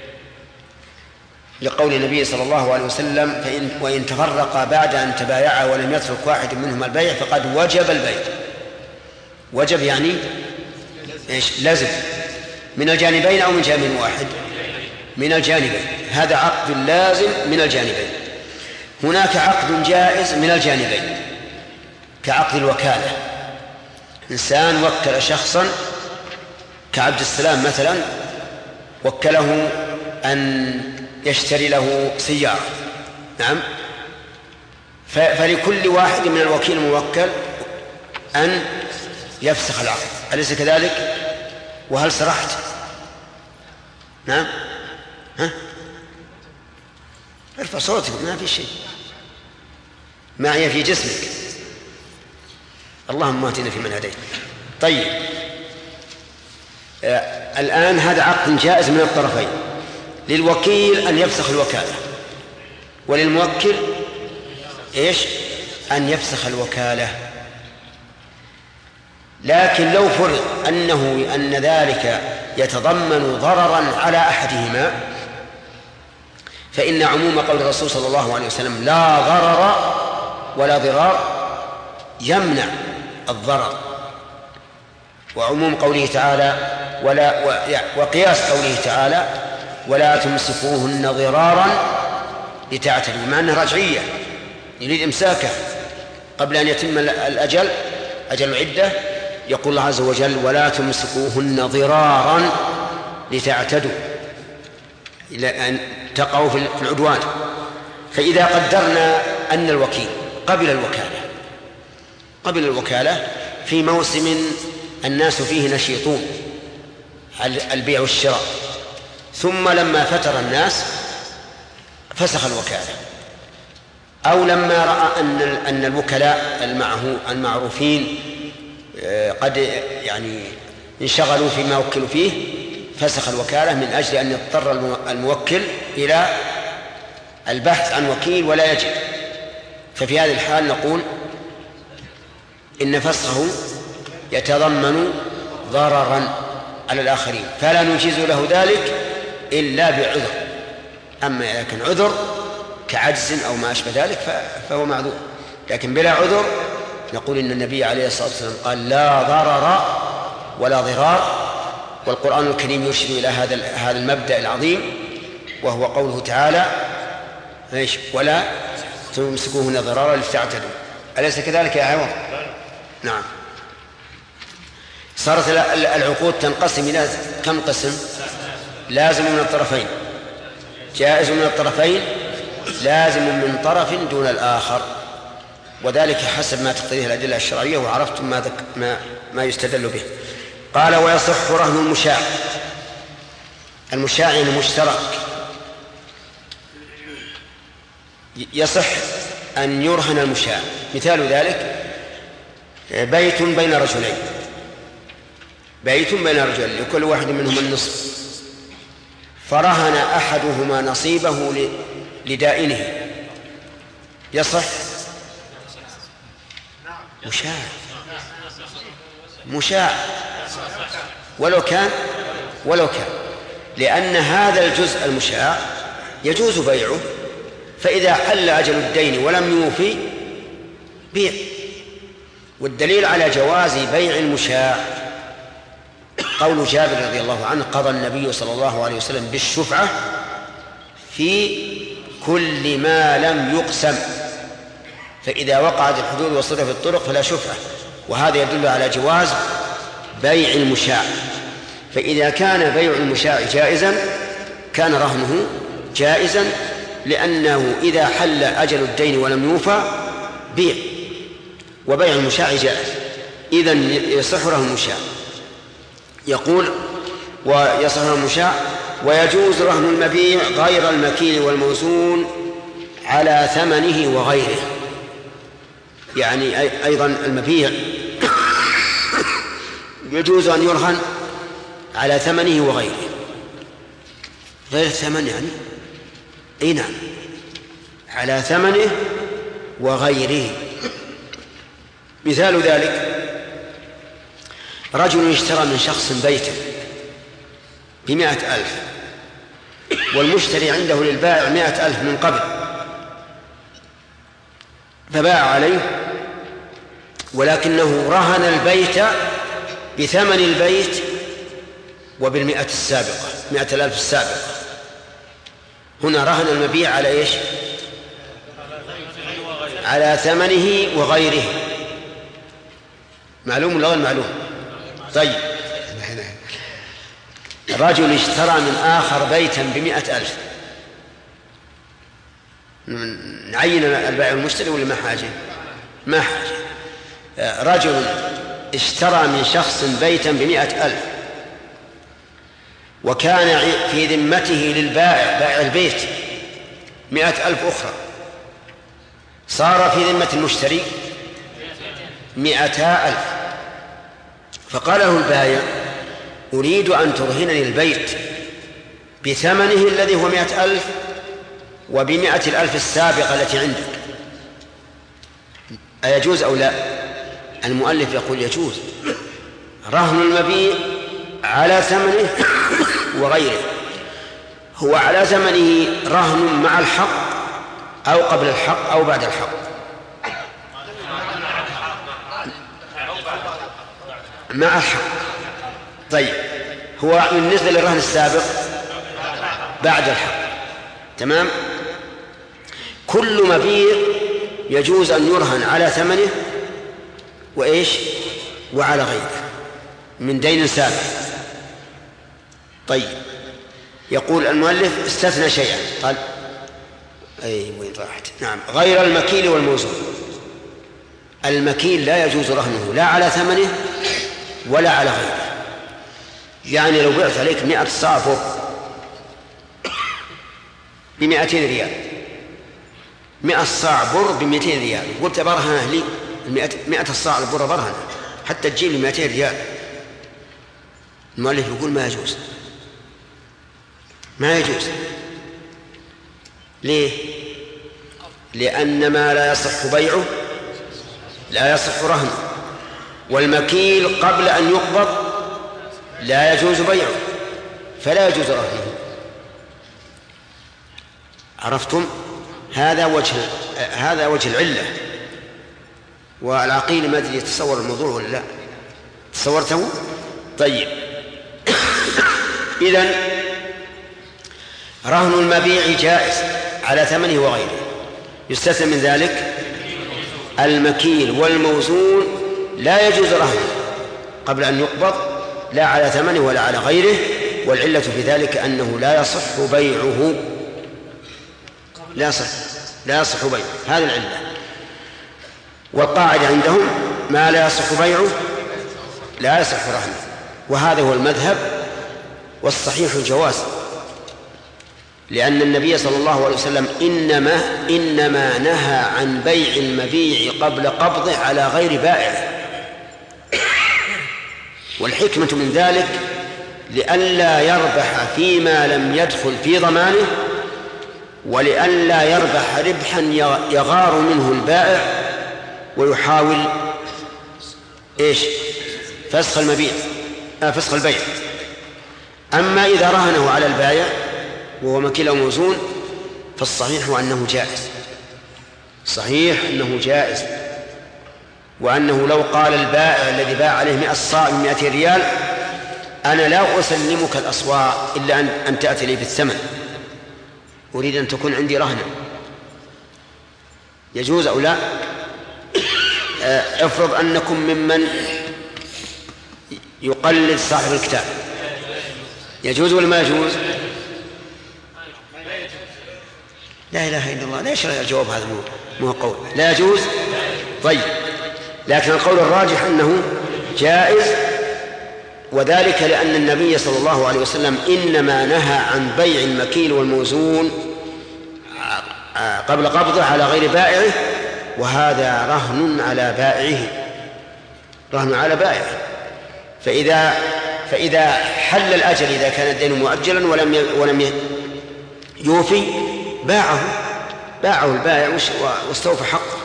لقول النبي صلى الله عليه وسلم وإن تفرقا بعد أن تبايعا ولم يترك واحد منهما البيع فقد وجب البيع. وجب يعني إيش؟ لازم من الجانبين أو من جانب واحد؟ من الجانبين. هذا عقد لازم من الجانبين. هناك عقد جائز من الجانبين كعقد الوكالة. إنسان وكل شخصا كعبد السلام مثلا، وكله أن يشتري له سيارة، نعم، فلكل واحد من الوكيل الموكل أن يفسخ العقد، أليس كذلك؟ وهل سرحت؟ نعم، ها؟ ارفع صوتك، ما في شيء معي في جسمك. اللهم اهدنا فيمن هديت. طيب، الآن هذا عقد جائز من الطرفين، للوكيل أن يفسخ الوكالة وللموكل إيش؟ أن يفسخ الوكالة. لكن لو فرض أن ذلك يتضمن ضررا على أحدهما فإن عموم قول الرسول صلى الله عليه وسلم لا ضرر ولا ضرار يمنع الضرر، وعموم قوله تعالى وقياس قوله تعالى ولا تمسكوهن ضرارا لتعتدوا، مع أنها رجعية يريد إمساكه قبل أن يتم الأجل، أجل العدة. يقول الله عز وجل ولا تمسكوهن ضرارا لتعتدوا إلى أن تقعوا في العدوان. فإذا قدرنا أن الوكيل قبل الوكالة في موسم الناس فيه نشيطون البيع والشراء، ثم لما فتر الناس فسخ الوكالة، أو لما رأى أن الوكلاء المعروفين قد يعني انشغلوا فيما وكلوا فيه فسخ الوكالة من أجل أن يضطر الموكل إلى البحث عن وكيل ولا يجد. ففي هذه الحال نقول إن فسخه يتضمن ضررا على الآخرين فلا نجيز له ذلك إلا بعذر. أما إذا كان عذر كعجز أو ما أشبه ذلك فهو معذور، لكن بلا عذر نقول إن النبي عليه الصلاة والسلام قال لا ضرر ولا ضرار، والقرآن الكريم يرشد إلى هذا المبدأ العظيم، وهو قوله تعالى ولا تمسكوهن ضرارا لتعتدوا. أليس كذلك يا عوض؟ نعم. صارت العقود تنقسم إلى كم قسم؟ لازم من الطرفين، جائز من الطرفين، لازم من طرف دون الآخر، وذلك حسب ما تقتضيه الأدلة الشرعية، وعرفتم ما يستدل به. قال ويصح رهن المشاع. المشاع يعني مشترك، يصح أن يرهن المشاع. مثال ذلك بيت بين رجلين بيت بين رجل لكل واحد منهم النصف، فرهن أحدهما نصيبه لدائنه، يصح؟ مشاع ولو كان لأن هذا الجزء المشاع يجوز بيعه، فإذا حل أجل الدين ولم يوفي بيع. والدليل على جواز بيع المشاع قول جابر رضي الله عنه: قضى النبي صلى الله عليه وسلم بالشفعة في كل ما لم يقسم، فإذا وقعت الحدود وصرفت الطرق فلا شفعة. وهذا يدل على جواز بيع المشاع. فإذا كان بيع المشاع جائزا كان رهنه جائزا، لأنه إذا حل أجل الدين ولم يوفى بيع، وبيع المشاع جائز، إذن يصح رهن المشاع. يقول: ويصح رهن المشاع ويجوز رهن المبيع غير المكيل والموزون على ثمنه وغيره. يعني أيضا المبيع يجوز أن يرهن على ثمنه وغيره. غير الثمن يعني أي نعم، على ثمنه وغيره. مثال ذلك: رجل اشترى من شخص بيتا ب100,000 والمشتري عنده للبائع 100,000 من قبل، فباع عليه، ولكنه رهن البيت بثمن البيت وبال100 السابقة، 100,000 السابقة. هنا رهن المبيع على إيش؟ على ثمنه وغيره. معلوم ولا غير معلوم؟ طيب، رجل اشترى من آخر بيتا ب100,000. نعين البائع المشتري ولا ما حاجة؟ ما حاجة. رجل اشترى من شخص بيتا ب100,000 وكان في ذمته للبائع بائع البيت 100,000 أخرى، صار في ذمة المشتري 200,000. فقال له البائع: أريد أن ترهنني البيت بثمنه الذي هو 100,000 وب100,000 السابقة التي عندك، أيجوز أو لا؟ المؤلف يقول: يجوز. رهن المبيع على ثمنه وغيره. هو على ثمنه رهن مع الحق أو قبل الحق أو بعد الحق؟ مع الحق. طيب، هو بالنسبة للرهن السابق بعد الحق. تمام. كل مبيع يجوز أن يرهن على ثمنه وإيش؟ وعلى غيره من دين سابق. طيب، يقول المؤلف: استثنى شيئا. قال: أي وين راحت؟ نعم، غير المكيل والموزون. المكيل لا يجوز رهنه لا على ثمنه ولا على غيره. يعني لو بعت عليك 100 صاع بر ب200 ريال، 100 صاع بر ب200 ريال، قلت برهنه لي 100 صاع البر برهنه حتى تجيب لي 200 ريال. المؤلف يقول: ما يجوز، ما يجوز. ليه؟ لأن ما لا يصح بيعه لا يصح رهنه، والمكيل قبل أن يقبض لا يجوز بيعه، فلا يجوز رهنه. عرفتم؟ هذا وجه العلة. والعقيل ما أدري يتصور الموضوع ولا لا؟ تصورته؟ طيب. إذن رهن المبيع جائز على ثمنه وغيره. يستثنى من ذلك المكيل والموزون، لا يجوز رهنه قبل أن يقبض لا على ثمنه ولا على غيره، والعلة في ذلك أنه لا يصح بيعه، لا يصح بيعه. هذه العلة. والقاعدة عندهم: ما لا يصح بيعه لا يصح رهنه. وهذا هو المذهب، والصحيح الجواز، لأن النبي صلى الله عليه وسلم إنما نهى عن بيع المبيع قبل قبضه على غير بائعه. والحكمة من ذلك لئلا يربح فيما لم يدخل في ضمانه، ولئلا يربح ربحا يغار منه البائع ويحاول فسخ البيع. أما إذا رهنه على البائع وهو مكيل أو موزون فالصحيح أنه جائز، وأنه لو قال البائع الذي باع عليه 100 صاع ب 200 ريال أنا لا أسلمك الأصواع إلا أن تأتي لي بالثمن، أريد أن تكون عندي رهنا، يجوز أو لا؟ افرض أنكم ممن يقلد صاحب الكتاب، يجوز ولا ما يجوز؟ لا إله إلا الله، ليش الجواب هذا مو قول لا يجوز؟ طيب، لكن القول الراجح أنه جائز، وذلك لأن النبي صلى الله عليه وسلم إنما نهى عن بيع المكيل والموزون قبل قبضه على غير بائعه، وهذا رهن على بائعه. فإذا حل الأجل إذا كان الدين مؤجلا ولم يوفي باعه البائع واستوفى حقه.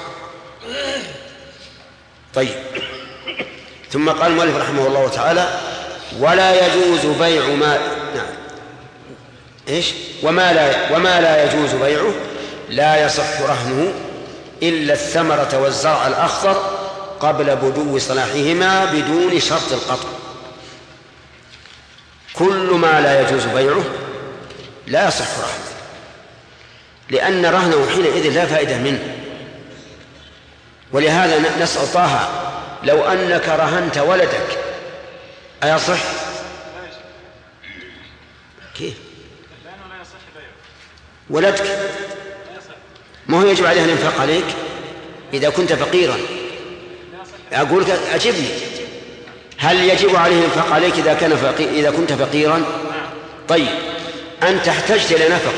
طيب، ثم قال المؤلف رحمه الله تعالى: ولا يجوز بيع ما وما لا يجوز بيعه لا يصح رهنه إلا الثمرة والزرع الأخضر قبل بدو صلاحهما بدون شرط القطع. كل ما لا يجوز بيعه لا يصح رهنه، لأن رهنه حينئذ لا فائدة منه. ولهذا نسأل طه: لو أنك رهنت ولدك أيصح؟ كيف؟ لأنه لا يصح بيعه. ولدك ما هو يجب عليه أن ينفق عليك إذا كنت فقيرا؟ أقول لك أجبني، هل يجب عليه الإنفاق عليك إذا كنت فقيرا؟ طيب، أنت احتجت إلى نفقة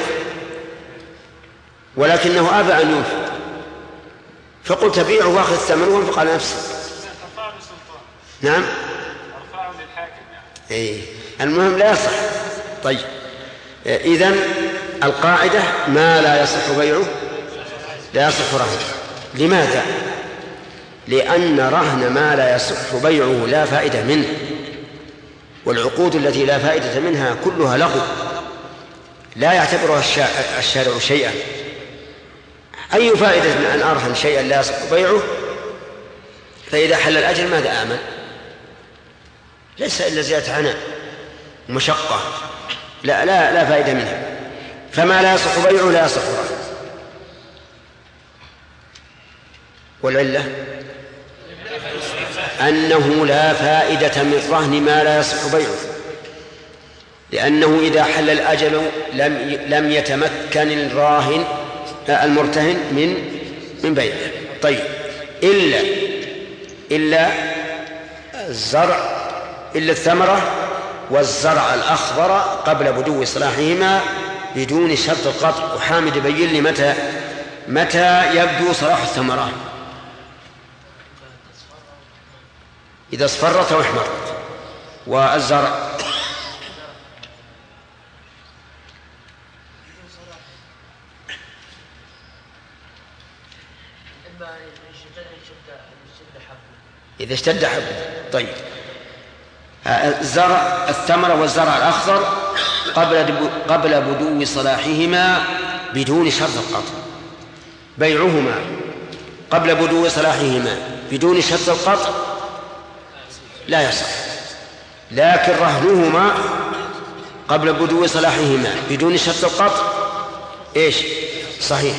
ولكنه أبى أن ينفق، فقلت بيعه واخذ الثمن وانفق على نفسك. نعم، أرفعه للحاكم. المهم لا يصح. طيب، إذن القاعدة ما لا يصح بيعه لا يصح رهنه. لماذا؟ لأن رهن ما لا يصح بيعه لا فائدة منه، والعقود التي لا فائدة منها كلها لغو لا يعتبرها الشارع شيئا. أي فائدة من أن أرهن شيئا لا يصح بيعه؟ فإذا حل الأجل ماذا أعمل؟ ليس إلا زيادة عناء ومشقة، لا فائدة منها. فما لا يصح بيعه لا يصح رهنه. والعلة أنه لا فائدة من رهن ما لا يصح بيعه، لأنه إذا حل الأجل لم يتمكن الراهن المرتهن من بيعه. طيب، إلا الثمرة والزرع الأخضر قبل بدو صلاحهما بدون شرط القطع. وحامد يبين لي متى يبدو صلاح الثمرة: إذا اصفرت أو احمرت. والزرع إذا اشتد حبه. طيب، الثمرة والزرع الأخضر قبل بدو صلاحهما بدون شرط القطع. بيعهما قبل بدو صلاحهما بدون شرط القطع لا يصح، لكن رهنهما قبل بدو صلاحهما بدون شرط القطع صحيح.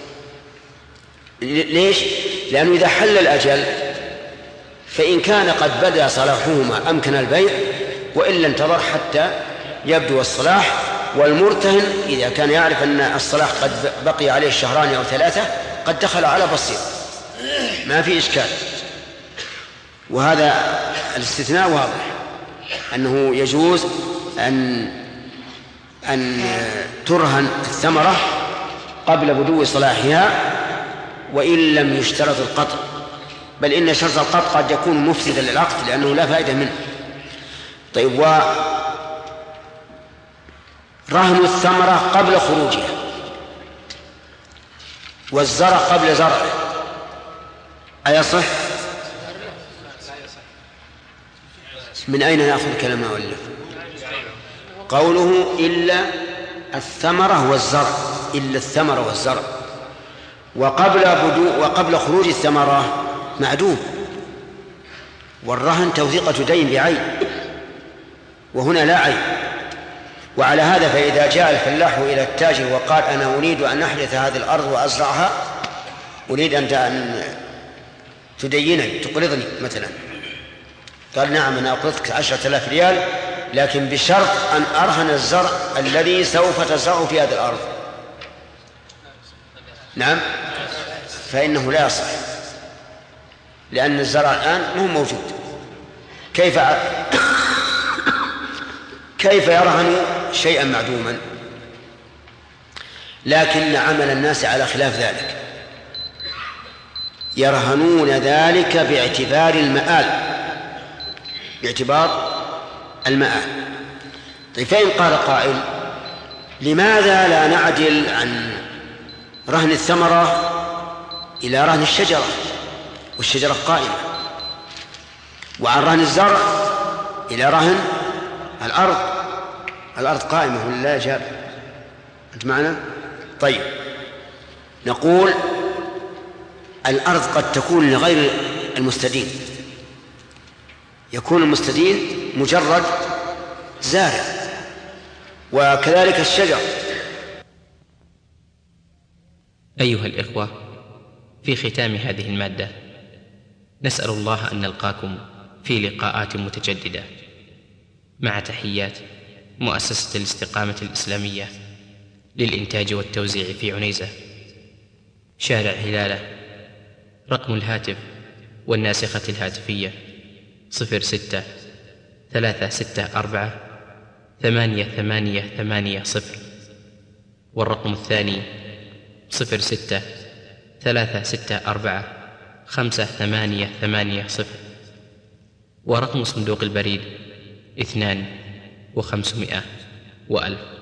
ليش؟ لأنه إذا حل الأجل فإن كان قد بدأ صلاحهما أمكن البيع، وإلا انتظر حتى يبدو الصلاح. والمرتهن إذا كان يعرف أن الصلاح قد بقي عليه 2 أو 3 قد دخل على بصير، ما في إشكال. وهذا الاستثناء واضح أنه يجوز أن ترهن الثمرة قبل بدو صلاحها وإن لم يشترط القطع، بل إن شرط القطع قد يكون مفسدا للعقد لأنه لا فائدة منه. طيب، ورهن الثمرة قبل خروجها والزرع قبل زرعه أيصح؟ من أين نأخذ كلام المؤلف؟ قوله إلا الثمرة والزرع، إلا الثمرة والزرع، وقبل خروج الثمرة معدوم، والرهن توثيقة دين بعين، وهنا لا عين. وعلى هذا فإذا جاء الفلاح إلى التاجر وقال أنا أريد أن أحرث هذه الأرض وأزرعها، أريد أن تدينني تقرضني مثلا، قال نعم أنا أقرضك 10,000 ريال، لكن بشرط أن أرهن الزرع الذي سوف تزرع في هذه الأرض. نعم، فإنه لا يصح، لأن الزرع الآن مو موجود. كيف يرهن شيئا معدوما؟ لكن عمل الناس على خلاف ذلك، يرهنون ذلك باعتبار المآل. طيب، فإن قال قائل لماذا لا نعدل عن رهن الثمرة إلى رهن الشجرة والشجرة قائمة، وعن رهن الزرع إلى رهن الأرض قائمة، ولا لا جاب؟ أنت معنا؟ طيب، نقول الأرض قد تكون لغير المستدين، يكون المستدين مجرد زارع، وكذلك الشجر. أيها الإخوة، في ختام هذه المادة نسأل الله أن نلقاكم في لقاءات متجددة، مع تحيات مؤسسة الاستقامة الإسلامية للإنتاج والتوزيع في عنيزة، شارع هلالة. رقم الهاتف والناسخة الهاتفية 06-364-8880، والرقم الثاني 06-364-5880، ورقم صندوق البريد 2500 و1000.